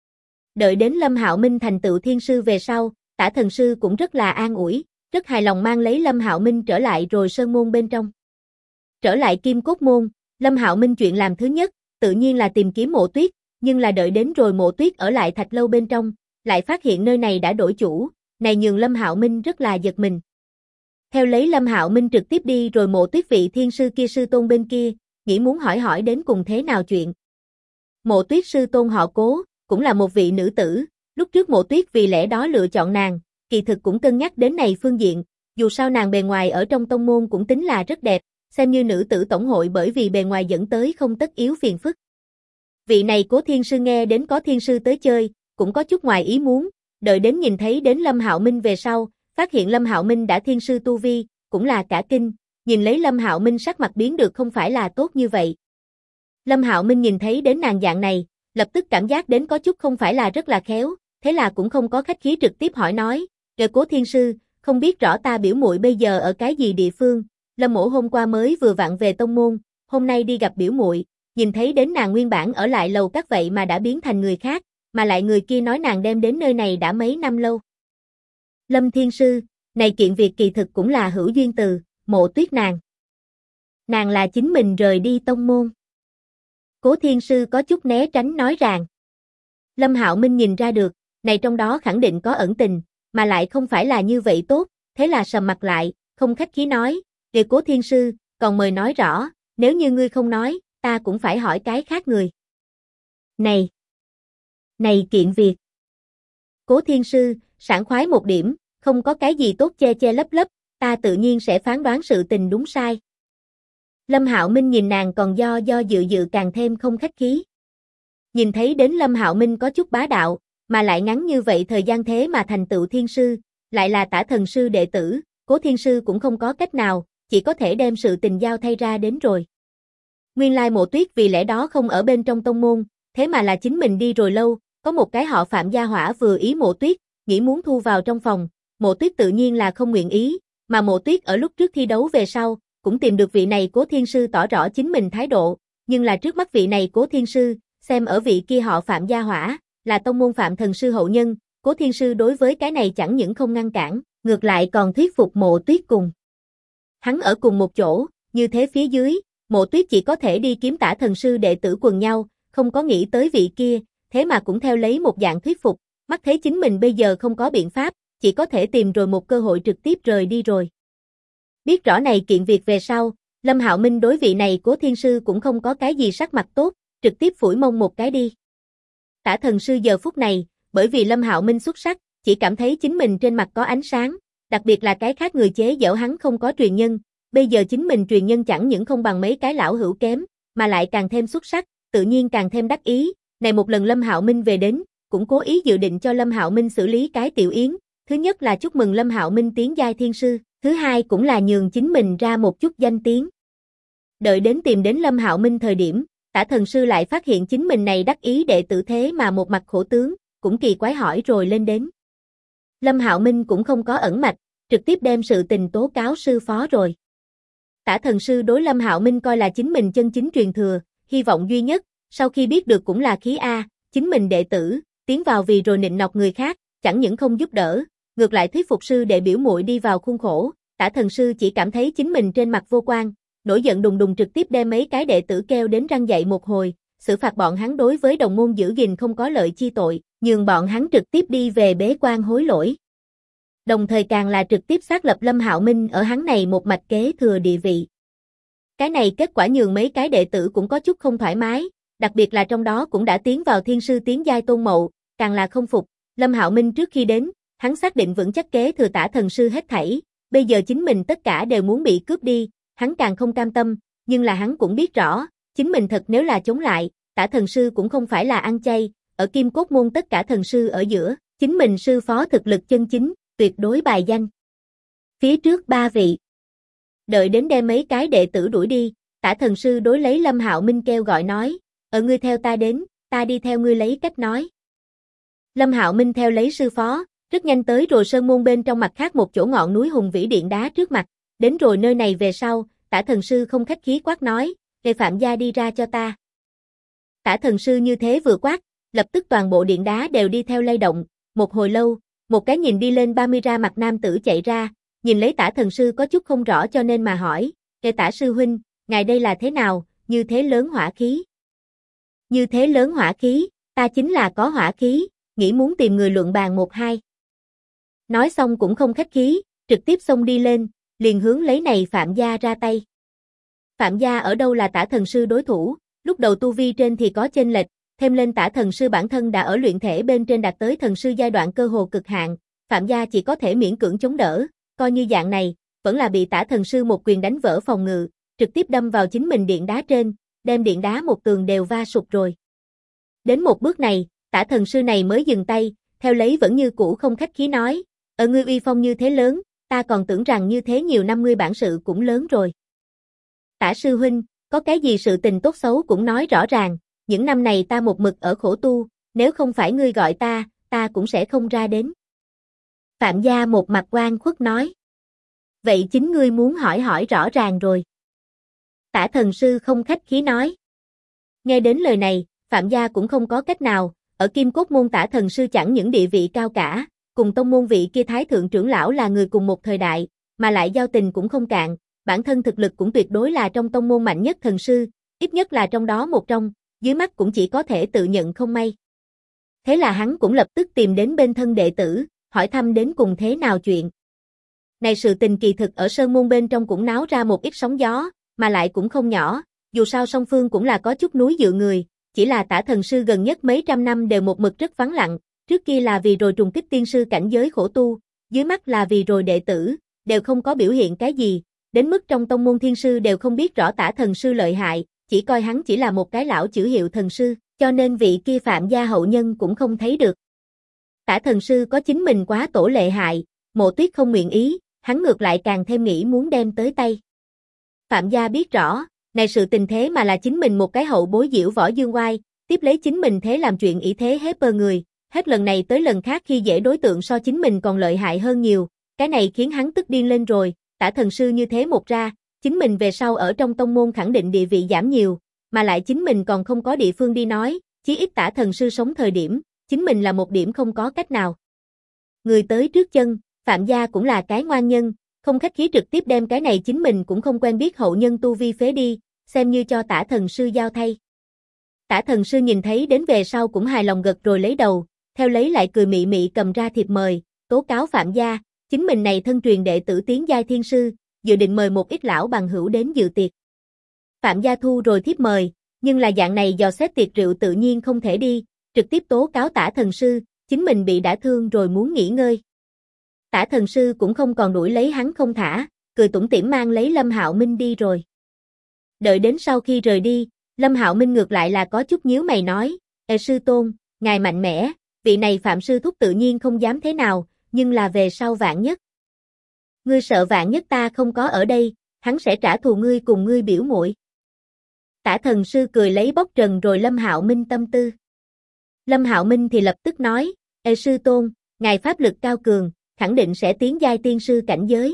Đợi đến Lâm Hạo Minh thành tựu thiên sư về sau, Tả thần sư cũng rất là an ủi, rất hài lòng mang lấy Lâm Hạo Minh trở lại rồi sơn môn bên trong. Trở lại Kim Cốt môn, Lâm Hạo Minh chuyện làm thứ nhất, tự nhiên là tìm kiếm Mộ Tuyết, nhưng là đợi đến rồi Mộ Tuyết ở lại thạch lâu bên trong, lại phát hiện nơi này đã đổi chủ, này nhường Lâm Hạo Minh rất là giật mình. Theo lấy Lâm Hạo Minh trực tiếp đi rồi Mộ Tuyết vị thiên sư kia sư tôn bên kia, nghĩ muốn hỏi đến cùng thế nào chuyện. Mộ Tuyết sư tôn họ Cố, cũng là một vị nữ tử, lúc trước Mộ Tuyết vì lẽ đó lựa chọn nàng, kỳ thực cũng cân nhắc đến này phương diện, dù sao nàng bề ngoài ở trong tông môn cũng tính là rất đẹp, xem như nữ tử tổng hội bởi vì bề ngoài dẫn tới không tất yếu phiền phức. Vị này Cố thiên sư nghe đến có thiên sư tới chơi, cũng có chút ngoài ý muốn, đợi đến nhìn thấy đến Lâm Hạo Minh về sau, phát hiện Lâm Hạo Minh đã thiên sư tu vi, cũng là cả kinh, nhìn lấy Lâm Hạo Minh sắc mặt biến được không phải là tốt như vậy. Lâm Hạo Minh nhìn thấy đến nàng dạng này, lập tức cảm giác đến có chút không phải là rất là khéo, thế là cũng không có khách khí trực tiếp hỏi nói, Cố thiên sư, không biết rõ ta biểu muội bây giờ ở cái gì địa phương, Lâm mỗ hôm qua mới vừa vặn về tông môn, hôm nay đi gặp biểu muội, nhìn thấy đến nàng nguyên bản ở lại lầu các vậy mà đã biến thành người khác, mà lại người kia nói nàng đem đến nơi này đã mấy năm lâu. Lâm thiên sư, này kiện việc kỳ thực cũng là hữu duyên từ, Mộ Tuyết nàng. Nàng là chính mình rời đi tông môn. Cố thiên sư có chút né tránh nói rằng. Lâm Hạo Minh nhìn ra được, này trong đó khẳng định có ẩn tình, mà lại không phải là như vậy tốt, thế là sầm mặt lại, không khách khí nói, Cố thiên sư, còn mời nói rõ, nếu như ngươi không nói, ta cũng phải hỏi cái khác người. Này kiện việc. Cố thiên sư, sảng khoái một điểm, không có cái gì tốt che che lấp lấp, ta tự nhiên sẽ phán đoán sự tình đúng sai. Lâm Hạo Minh nhìn nàng còn do dự càng thêm không khách khí. Nhìn thấy đến Lâm Hạo Minh có chút bá đạo, mà lại ngắn như vậy thời gian thế mà thành tựu thiên sư, lại là Tả thần sư đệ tử, Cố thiên sư cũng không có cách nào, chỉ có thể đem sự tình giao thay ra đến rồi. Nguyên lai Mộ Tuyết vì lẽ đó không ở bên trong tông môn, thế mà là chính mình đi rồi lâu, có một cái họ Phạm gia hỏa vừa ý Mộ Tuyết, nghĩ muốn thu vào trong phòng, Mộ Tuyết tự nhiên là không nguyện ý, mà Mộ Tuyết ở lúc trước thi đấu về sau, cũng tìm được vị này Cố Thiên Sư tỏ rõ chính mình thái độ, nhưng là trước mắt vị này Cố Thiên Sư, xem ở vị kia họ Phạm gia hỏa, là tông môn Phạm Thần Sư hậu nhân, Cố Thiên Sư đối với cái này chẳng những không ngăn cản, ngược lại còn thuyết phục Mộ Tuyết cùng hắn ở cùng một chỗ, như thế phía dưới, Mộ Tuyết chỉ có thể đi kiếm Tả Thần Sư đệ tử quần nhau, không có nghĩ tới vị kia, thế mà cũng theo lấy một dạng thuyết phục, mắt thấy chính mình bây giờ không có biện pháp, chỉ có thể tìm rồi một cơ hội trực tiếp rời đi rồi. Biết rõ này kiện việc về sau, Lâm Hạo Minh đối vị này Cố Thiên Sư cũng không có cái gì sắc mặt tốt, trực tiếp phủi mông một cái đi. Tả Thần Sư giờ phút này, bởi vì Lâm Hạo Minh xuất sắc, chỉ cảm thấy chính mình trên mặt có ánh sáng, đặc biệt là cái khác người chế giễu hắn không có truyền nhân, bây giờ chính mình truyền nhân chẳng những không bằng mấy cái lão hữu kém, mà lại càng thêm xuất sắc, tự nhiên càng thêm đắc ý. Này một lần Lâm Hạo Minh về đến, cũng cố ý dự định cho Lâm Hạo Minh xử lý cái tiểu yến, thứ nhất là chúc mừng Lâm Hạo Minh tiến giai thiên sư, thứ hai cũng là nhường chính mình ra một chút danh tiếng. Đợi đến tìm đến Lâm Hạo Minh thời điểm, Tả Thần Sư lại phát hiện chính mình này đắc ý đệ tử thế mà một mặt khổ tướng, cũng kỳ quái hỏi rồi lên đến. Lâm Hạo Minh cũng không có ẩn mạch, trực tiếp đem sự tình tố cáo sư phó rồi. Tả Thần Sư đối Lâm Hạo Minh coi là chính mình chân chính truyền thừa, hy vọng duy nhất, sau khi biết được cũng là khí A, chính mình đệ tử, tiến vào vì rồi nịnh nọt người khác, chẳng những không giúp đỡ, ngược lại thuyết phục sư đệ biểu muội đi vào khuôn khổ, Tả Thần Sư chỉ cảm thấy chính mình trên mặt vô quan, nổi giận đùng đùng trực tiếp đem mấy cái đệ tử kêu đến răng dạy một hồi, xử phạt bọn hắn đối với đồng môn giữ gìn không có lợi chi tội, nhường bọn hắn trực tiếp đi về bế quan hối lỗi. Đồng thời càng là trực tiếp xác lập Lâm Hạo Minh ở hắn này một mạch kế thừa địa vị. Cái này kết quả nhường mấy cái đệ tử cũng có chút không thoải mái, đặc biệt là trong đó cũng đã tiến vào thiên sư tiến giai Tôn Mậu, càng là không phục. Lâm Hạo Minh trước khi đến, hắn xác định vững chắc kế thừa Tả Thần Sư hết thảy, bây giờ chính mình tất cả đều muốn bị cướp đi, hắn càng không cam tâm, nhưng là hắn cũng biết rõ, chính mình thật nếu là chống lại, Tả Thần Sư cũng không phải là ăn chay, ở Kim Cốt môn tất cả thần sư ở giữa, chính mình sư phó thực lực chân chính, tuyệt đối bài danh. Phía trước ba vị. Đợi đến đem mấy cái đệ tử đuổi đi, Tả Thần Sư đối lấy Lâm Hạo Minh kêu gọi nói, ngươi theo ta đến, ta đi theo ngươi lấy cách nói. Lâm Hạo Minh theo lấy sư phó, rất nhanh tới rồi sơn môn bên trong mặt khác một chỗ ngọn núi hùng vĩ điện đá trước mặt, đến rồi nơi này về sau, Tả Thần Sư không khách khí quát nói, "Lê Phạm gia đi ra cho ta." Tả Thần Sư như thế vừa quát, lập tức toàn bộ điện đá đều đi theo lay động, một hồi lâu, một cái nhìn đi lên 30 ra mặt nam tử chạy ra, nhìn lấy Tả Thần Sư có chút không rõ cho nên mà hỏi, "Lê Tả sư huynh, ngài đây là thế nào, như thế lớn hỏa khí?" "Như thế lớn hỏa khí, ta chính là có hỏa khí, nghĩ muốn tìm người luận bàn một hai." Nói xong cũng không khách khí, trực tiếp xông đi lên, liền hướng lấy này Phạm gia ra tay. Phạm gia ở đâu là Tả Thần Sư đối thủ, lúc đầu tu vi trên thì có chênh lệch, thêm lên Tả Thần Sư bản thân đã ở luyện thể bên trên đạt tới thần sư giai đoạn cơ hồ cực hạn, Phạm gia chỉ có thể miễn cưỡng chống đỡ, coi như dạng này, vẫn là bị Tả Thần Sư một quyền đánh vỡ phòng ngự, trực tiếp đâm vào chính mình điện đá trên, đem điện đá một tường đều va sụp rồi. Đến một bước này, Tả Thần Sư này mới dừng tay, theo lấy vẫn như cũ không khách khí nói, ngươi uy phong như thế lớn, ta còn tưởng rằng như thế nhiều năm ngươi bản sự cũng lớn rồi. Tả sư huynh, có cái gì sự tình tốt xấu cũng nói rõ ràng, những năm này ta một mực ở khổ tu, nếu không phải ngươi gọi ta cũng sẽ không ra đến. Phạm gia một mặt oan khuất nói. Vậy chính ngươi muốn hỏi rõ ràng rồi. Tả Thần Sư không khách khí nói. Nghe đến lời này, Phạm gia cũng không có cách nào, ở Kim Cốt môn Tả Thần Sư chẳng những địa vị cao cả, cùng tông môn vị kia thái thượng trưởng lão là người cùng một thời đại, mà lại giao tình cũng không cạn, bản thân thực lực cũng tuyệt đối là trong tông môn mạnh nhất thần sư, ít nhất là trong đó một trong, dưới mắt cũng chỉ có thể tự nhận không may. Thế là hắn cũng lập tức tìm đến bên thân đệ tử, hỏi thăm đến cùng thế nào chuyện. Này sự tình kỳ thực ở sơn môn bên trong cũng náo ra một ít sóng gió, mà lại cũng không nhỏ, dù sao song phương cũng là có chút núi dựa người, chỉ là Tả Thần Sư gần nhất mấy trăm năm đều một mực rất vắng lặng, trước kia là vì rồi trùng kích tiên sư cảnh giới khổ tu, dưới mắt là vì rồi đệ tử, đều không có biểu hiện cái gì, đến mức trong tông môn thiên sư đều không biết rõ Tả Thần Sư lợi hại, chỉ coi hắn chỉ là một cái lão chữ hiệu thần sư, cho nên vị kia Phạm gia hậu nhân cũng không thấy được. Tả Thần Sư có chính mình quá tổ lệ hại, Mộ Tuyết không nguyện ý, hắn ngược lại càng thêm nghĩ muốn đem tới tay. Phạm gia biết rõ, này sự tình thế mà là chính mình một cái hậu bối diễu võ dương oai, tiếp lấy chính mình thế làm chuyện ỷ thế hế pơ người, hết lần này tới lần khác khi dễ đối tượng so chính mình còn lợi hại hơn nhiều, cái này khiến hắn tức điên lên rồi, Tả thần sư như thế một ra, chính mình về sau ở trong tông môn khẳng định địa vị giảm nhiều, mà lại chính mình còn không có địa phương đi nói, chí ít Tả thần sư sống thời điểm, chính mình là một điểm không có cách nào. Người tới trước chân, Phạm gia cũng là cái ngoan nhân, không khách khí trực tiếp đem cái này chính mình cũng không quen biết hậu nhân tu vi phế đi, xem như cho Tả thần sư giao thay. Tả thần sư nhìn thấy đến về sau cũng hài lòng gật rồi lấy đầu, theo lấy lại cười mị mị cầm ra thiệp mời, tố cáo Phạm gia, chính mình này thân truyền đệ tử tiến giai thiên sư, dự định mời một ít lão bằng hữu đến dự tiệc. Phạm gia thu rồi thiếp mời, nhưng là dạng này dò xét tiệc rượu tự nhiên không thể đi, trực tiếp tố cáo Tả thần sư, chính mình bị đả thương rồi muốn nghỉ ngơi. Tả thần sư cũng không còn đuổi lấy hắn không thả, cười tủm tỉm mang lấy Lâm Hạo Minh đi rồi. Đợi đến sau khi rời đi, Lâm Hạo Minh ngược lại là có chút nhíu mày nói, sư tôn, ngài mạnh mẽ, vị này Phạm sư thúc tự nhiên không dám thế nào, nhưng là về sau vạn nhất. Ngươi sợ vạn nhất ta không có ở đây, hắn sẽ trả thù ngươi cùng ngươi biểu muội. Tả thần sư cười lấy bóc trần rồi Lâm Hạo Minh tâm tư. Lâm Hạo Minh thì lập tức nói, sư tôn, ngài pháp lực cao cường, khẳng định sẽ tiến giai tiên sư cảnh giới.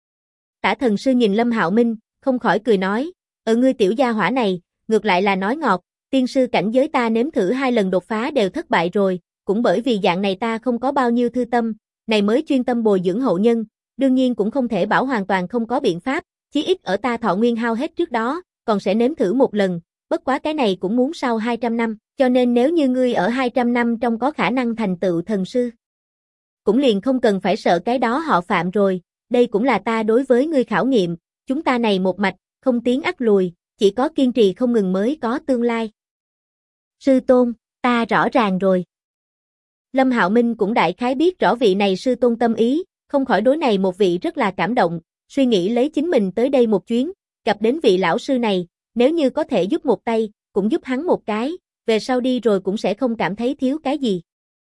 Tả thần sư nhìn Lâm Hạo Minh, không khỏi cười nói, ngươi tiểu gia hỏa này, ngược lại là nói ngọt, tiên sư cảnh giới ta nếm thử 2 lần đột phá đều thất bại rồi, cũng bởi vì dạng này ta không có bao nhiêu thư tâm, này mới chuyên tâm bồi dưỡng hậu nhân, đương nhiên cũng không thể bảo hoàn toàn không có biện pháp, chí ít ở ta thọ nguyên hao hết trước đó, còn sẽ nếm thử một lần, bất quá cái này cũng muốn sau 200 năm, cho nên nếu như ngươi ở 200 năm trong có khả năng thành tựu thần sư, cũng liền không cần phải sợ cái đó họ Phạm rồi, đây cũng là ta đối với ngươi khảo nghiệm, chúng ta này một mạch, không tiến ắt lùi, chỉ có kiên trì không ngừng mới có tương lai. Sư tôn, ta rõ ràng rồi. Lâm Hạo Minh cũng đại khái biết rõ vị này sư tôn tâm ý, không khỏi đối này một vị rất là cảm động, suy nghĩ lấy chính mình tới đây một chuyến, gặp đến vị lão sư này, nếu như có thể giúp một tay, cũng giúp hắn một cái, về sau đi rồi cũng sẽ không cảm thấy thiếu cái gì.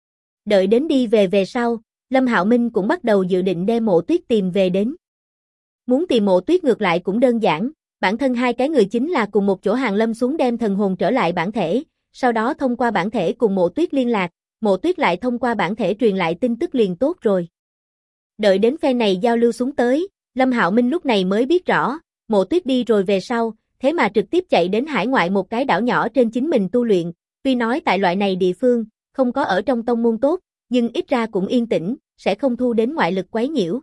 Đợi đến đi về sau, Lâm Hạo Minh cũng bắt đầu dự định đem Mộ Tuyết tìm về đến. Muốn tìm Mộ Tuyết ngược lại cũng đơn giản, bản thân hai cái người chính là cùng một chỗ hàng lâm xuống đem thần hồn trở lại bản thể, sau đó thông qua bản thể cùng Mộ Tuyết liên lạc, Mộ Tuyết lại thông qua bản thể truyền lại tin tức liền tốt rồi. Đợi đến phe này giao lưu xuống tới, Lâm Hạo Minh lúc này mới biết rõ, Mộ Tuyết đi rồi về sau, thế mà trực tiếp chạy đến hải ngoại một cái đảo nhỏ trên chính mình tu luyện, tuy nói tại loại này địa phương, không có ở trong tông môn tốt, nhưng ít ra cũng yên tĩnh, sẽ không thu đến ngoại lực quấy nhiễu.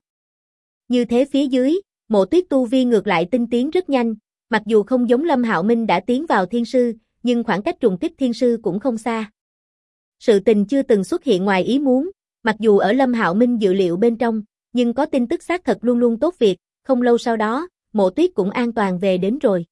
Như thế phía dưới, Mộ Tuyết tu vi ngược lại tinh tiến rất nhanh, mặc dù không giống Lâm Hạo Minh đã tiến vào thiên sư, nhưng khoảng cách trùng kích thiên sư cũng không xa. Sự tình chưa từng xuất hiện ngoài ý muốn, mặc dù ở Lâm Hạo Minh dự liệu bên trong, nhưng có tin tức xác thật luôn luôn tốt việc, không lâu sau đó, Mộ Tuyết cũng an toàn về đến rồi.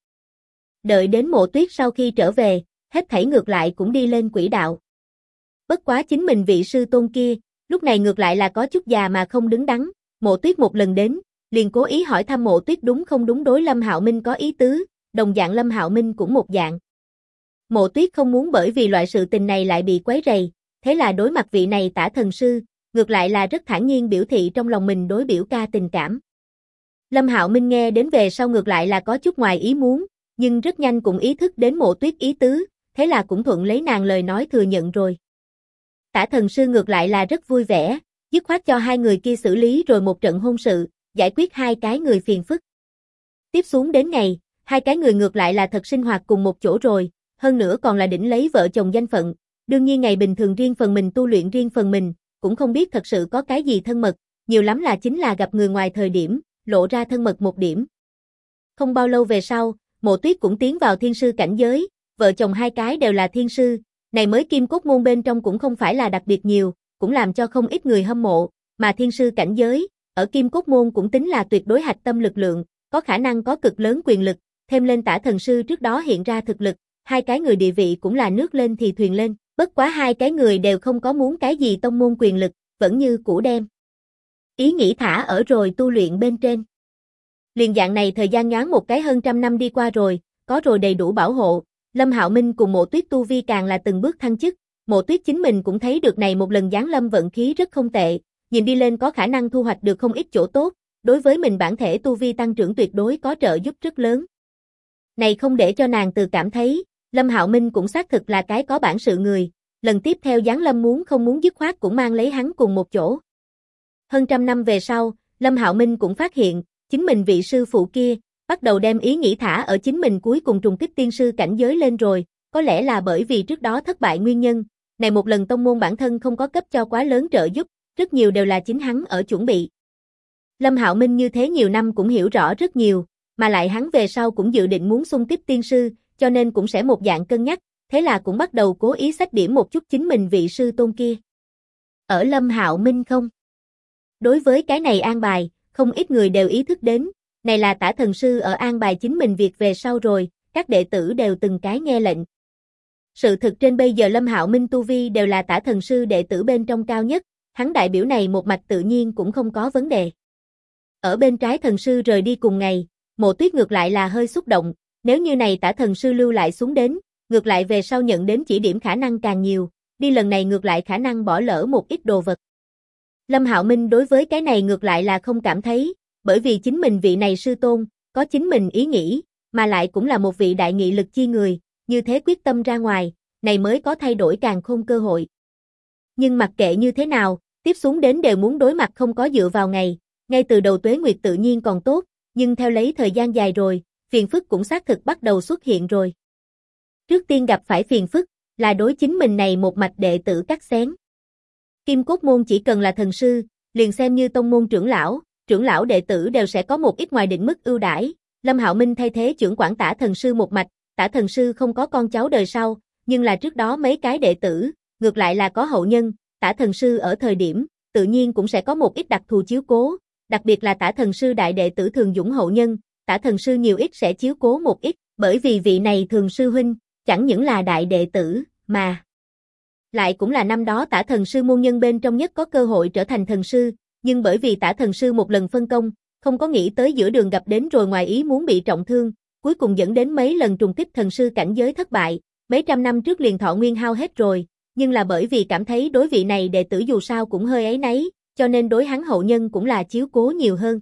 Đợi đến Mộ Tuyết sau khi trở về, hết thảy ngược lại cũng đi lên quỹ đạo. Bất quá chính mình vị sư tôn kia, lúc này ngược lại là có chút già mà không đứng đắn, Mộ Tuyết một lần đến, liền cố ý hỏi thăm Mộ Tuyết đúng không đúng đối Lâm Hạo Minh có ý tứ, đồng dạng Lâm Hạo Minh cũng một dạng. Mộ Tuyết không muốn bởi vì loại sự tình này lại bị quấy rầy, thế là đối mặt vị này Tả thần sư, ngược lại là rất thản nhiên biểu thị trong lòng mình đối biểu ca tình cảm. Lâm Hạo Minh nghe đến về sau ngược lại là có chút ngoài ý muốn, nhưng rất nhanh cũng ý thức đến Mộ Tuyết ý tứ, thế là cũng thuận lấy nàng lời nói thừa nhận rồi. Tả thần sư ngược lại là rất vui vẻ, dứt khoát cho hai người kia xử lý rồi một trận hôn sự, giải quyết hai cái người phiền phức. Tiếp xuống đến ngày, hai cái người ngược lại là thật sinh hoạt cùng một chỗ rồi, hơn nữa còn là đỉnh lấy vợ chồng danh phận, đương nhiên ngày bình thường riêng phần mình tu luyện riêng phần mình, cũng không biết thật sự có cái gì thân mật, nhiều lắm là chính là gặp người ngoài thời điểm, lộ ra thân mật một điểm. Không bao lâu về sau, Mộ Tuyết cũng tiến vào thiên sư cảnh giới, vợ chồng hai cái đều là thiên sư, này mới kim cốt môn bên trong cũng không phải là đặc biệt nhiều, cũng làm cho không ít người hâm mộ, mà thiên sư cảnh giới, ở kim cốt môn cũng tính là tuyệt đối hạch tâm lực lượng, có khả năng có cực lớn quyền lực, thêm lên Tả thần sư trước đó hiện ra thực lực, hai cái người địa vị cũng là nước lên thì thuyền lên, bất quá hai cái người đều không có muốn cái gì tông môn quyền lực, vẫn như cũ đem ý nghĩ thả ở rồi tu luyện bên trên. Liền dạng này thời gian nhoáng một cái hơn 100 năm đi qua rồi, có rồi đầy đủ bảo hộ, Lâm Hạo Minh cùng Mộ Tuyết tu vi càng là từng bước thăng chức, Mộ Tuyết chính mình cũng thấy được này một lần giáng lâm vận khí rất không tệ, nhìn đi lên có khả năng thu hoạch được không ít chỗ tốt, đối với mình bản thể tu vi tăng trưởng tuyệt đối có trợ giúp rất lớn. Này không để cho nàng từ cảm thấy, Lâm Hạo Minh cũng xác thực là cái có bản sự người, lần tiếp theo giáng lâm muốn không muốn dứt khoát cũng mang lấy hắn cùng một chỗ. Hơn trăm năm về sau, Lâm Hạo Minh cũng phát hiện, chính mình vị sư phụ kia, bắt đầu đem ý nghĩ thả ở chính mình cuối cùng trùng kích tiên sư cảnh giới lên rồi, có lẽ là bởi vì trước đó thất bại nguyên nhân, này một lần tông môn bản thân không có cấp cho quá lớn trợ giúp, rất nhiều đều là chính hắn ở chuẩn bị. Lâm Hạo Minh như thế nhiều năm cũng hiểu rõ rất nhiều, mà lại hắn về sau cũng dự định muốn xung kích tiên sư, cho nên cũng sẽ một dạng cân nhắc, thế là cũng bắt đầu cố ý xách điểm một chút chính mình vị sư tôn kia. Ở Lâm Hạo Minh không? Đối với cái này an bài, không ít người đều ý thức đến, này là Tả thần sư ở an bài chính mình việc về sau rồi, các đệ tử đều từng cái nghe lệnh. Sự thực trên bây giờ Lâm Hạo Minh tu vi đều là Tả thần sư đệ tử bên trong cao nhất, hắn đại biểu này một mạch tự nhiên cũng không có vấn đề. Ở bên trái thần sư rời đi cùng ngày, Mộ Tuyết ngược lại là hơi xúc động, nếu như này Tả thần sư lưu lại xuống đến, ngược lại về sau nhận đến chỉ điểm khả năng càng nhiều, đi lần này ngược lại khả năng bỏ lỡ một ít đồ vật. Lâm Hạo Minh đối với cái này ngược lại là không cảm thấy, bởi vì chính mình vị này sư tôn, có chính mình ý nghĩ, mà lại cũng là một vị đại nghị lực chi người, như thế quyết tâm ra ngoài, này mới có thay đổi càng khôn cơ hội. Nhưng mặc kệ như thế nào, tiếp xuống đến đều muốn đối mặt không có dựa vào ngày, ngay từ đầu Tuế Nguyệt tự nhiên còn tốt, nhưng theo lấy thời gian dài rồi, phiền phức cũng xác thực bắt đầu xuất hiện rồi. Trước tiên gặp phải phiền phức, là đối chính mình này một mạch đệ tử cắt xén. Kim Cốt Môn chỉ cần là thần sư, liền xem như tông môn trưởng lão đệ tử đều sẽ có một ít ngoài định mức ưu đãi. Lâm Hạo Minh thay thế trưởng quản Tả thần sư một mạch, Tả thần sư không có con cháu đời sau, nhưng là trước đó mấy cái đệ tử, ngược lại là có hậu nhân, Tả thần sư ở thời điểm, tự nhiên cũng sẽ có một ít đặc thù chiếu cố, đặc biệt là Tả thần sư đại đệ tử Thường Dũng hậu nhân, Tả thần sư nhiều ít sẽ chiếu cố một ít, bởi vì vị này Thường sư huynh, chẳng những là đại đệ tử, mà lại cũng là năm đó Tả thần sư môn nhân bên trong nhất có cơ hội trở thành thần sư, nhưng bởi vì Tả thần sư một lần phân công, không có nghĩ tới giữa đường gặp đến rồi ngoài ý muốn bị trọng thương, cuối cùng dẫn đến mấy lần trùng kích thần sư cảnh giới thất bại, mấy trăm năm trước liền thọ nguyên hao hết rồi, nhưng là bởi vì cảm thấy đối vị này đệ tử dù sao cũng hơi áy náy, cho nên đối hắn hậu nhân cũng là chiếu cố nhiều hơn.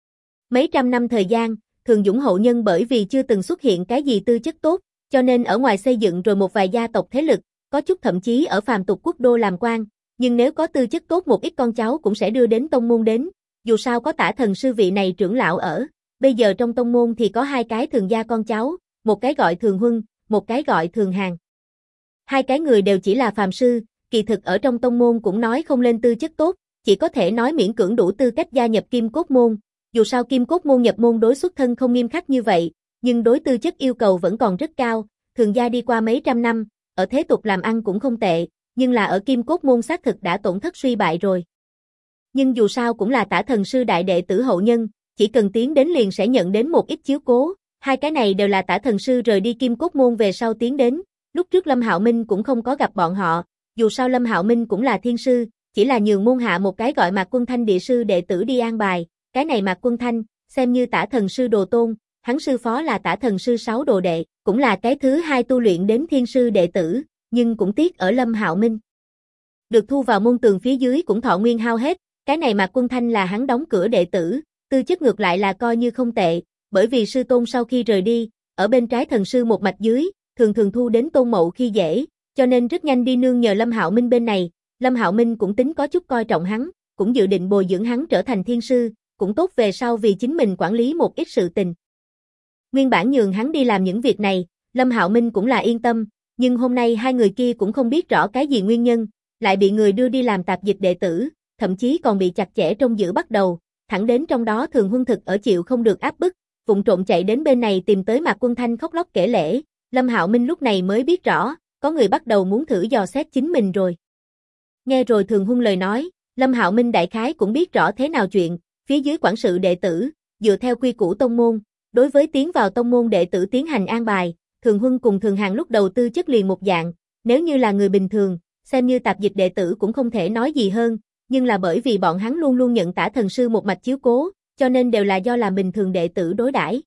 Mấy trăm năm thời gian, Thường Dũng hậu nhân bởi vì chưa từng xuất hiện cái gì tư chất tốt, cho nên ở ngoài xây dựng rồi một vài gia tộc thế lực, có chút thậm chí ở phàm tục quốc đô làm quan, nhưng nếu có tư chất tốt một ít con cháu cũng sẽ đưa đến tông môn đến, dù sao có Tả thần sư vị này trưởng lão ở, bây giờ trong tông môn thì có hai cái thường gia con cháu, một cái gọi Thường Huân, một cái gọi Thường Hàn. Hai cái người đều chỉ là phàm sư, kỳ thực ở trong tông môn cũng nói không lên tư chất tốt, chỉ có thể nói miễn cưỡng đủ tư cách gia nhập Kim Cốt Môn, dù sao Kim Cốt Môn nhập môn đối xuất thân không nghiêm khắc như vậy, nhưng đối tư chất yêu cầu vẫn còn rất cao, Thường gia đi qua mấy trăm năm, ở thế tục làm ăn cũng không tệ, nhưng là ở Kim Cốt Môn xác thực đã tổn thất suy bại rồi. Nhưng dù sao cũng là Tả thần sư đại đệ tử hậu nhân, chỉ cần tiến đến liền sẽ nhận đến một ít chiếu cố, hai cái này đều là Tả thần sư rời đi Kim Cốt Môn về sau tiến đến, lúc trước Lâm Hạo Minh cũng không có gặp bọn họ, dù sao Lâm Hạo Minh cũng là thiên sư, chỉ là nhường môn hạ một cái gọi Mạc Quân Thanh địa sư đệ tử đi an bài, cái này Mạc Quân Thanh, xem như Tả thần sư đồ tôn, hắn sư phó là Tả thần sư 6 đồ đệ, cũng là cái thứ hai tu luyện đến thiên sư đệ tử, nhưng cũng tiếc ở Lâm Hạo Minh. Được thu vào môn tường phía dưới cũng thọ nguyên hao hết, cái này Mạc Quân Thanh là hắn đóng cửa đệ tử, tư chất ngược lại là coi như không tệ, bởi vì sư tôn sau khi rời đi, ở bên trái thần sư một mạch dưới, thường thường thu đến Tôn Mậu khi dễ, cho nên rất nhanh đi nương nhờ Lâm Hạo Minh bên này, Lâm Hạo Minh cũng tính có chút coi trọng hắn, cũng dự định bồi dưỡng hắn trở thành thiên sư, cũng tốt về sau vì chính mình quản lý một ít sự tình. Nguyên bản nhường hắn đi làm những việc này, Lâm Hạo Minh cũng là yên tâm, nhưng hôm nay hai người kia cũng không biết rõ cái gì nguyên nhân, lại bị người đưa đi làm tạp dịch đệ tử, thậm chí còn bị chặt chẽ trông giữ bắt đầu, thẳng đến trong đó Thường Huân thực ở chịu không được áp bức, vụng trộm chạy đến bên này tìm tới Mạc Quân Thanh khóc lóc kể lể, Lâm Hạo Minh lúc này mới biết rõ, có người bắt đầu muốn thử dò xét chính mình rồi. Nghe rồi Thường Huân lời nói, Lâm Hạo Minh đại khái cũng biết rõ thế nào chuyện, phía dưới quản sự đệ tử, dựa theo quy củ tông môn, đối với tiến vào tông môn đệ tử tiến hành an bài, Thường Huân cùng Thường Hàn lúc đầu tư chất liền một dạng, nếu như là người bình thường, xem như tạp dịch đệ tử cũng không thể nói gì hơn, nhưng là bởi vì bọn hắn luôn luôn nhận Tả thần sư một mạch chiếu cố, cho nên đều là do làm bình thường đệ tử đối đãi.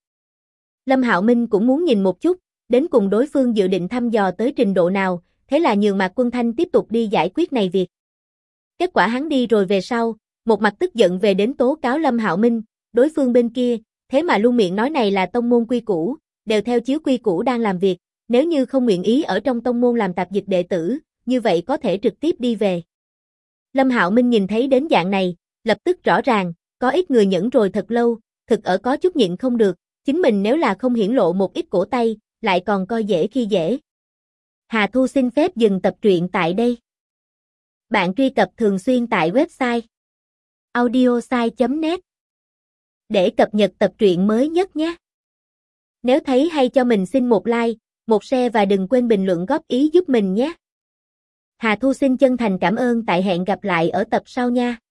Lâm Hạo Minh cũng muốn nhìn một chút, đến cùng đối phương dự định thăm dò tới trình độ nào, thế là nhường Mạc Quân Thanh tiếp tục đi giải quyết này việc. Kết quả hắn đi rồi về sau, một mặt tức giận về đến tố cáo Lâm Hạo Minh, đối phương bên kia, thế mà luôn miệng nói này là tông môn quy củ, đều theo chiếu quy củ đang làm việc, nếu như không nguyện ý ở trong tông môn làm tạp dịch đệ tử, như vậy có thể trực tiếp đi về. Lâm Hạo Minh nhìn thấy đến dạng này, lập tức rõ ràng, có ít người nhẫn rồi thật lâu, thực ở có chút nhịn không được, chính mình nếu là không hiển lộ một ít cổ tay, lại còn coi dễ khi dễ. Hà Thu xin phép dừng tập truyện tại đây. Bạn truy cập thường xuyên tại website audiosai.net để cập nhật tập truyện mới nhất nhé. Nếu thấy hay cho mình xin một like, một share và đừng quên bình luận góp ý giúp mình nhé. Hà Thu xin chân thành cảm ơn, tại hẹn gặp lại ở tập sau nha.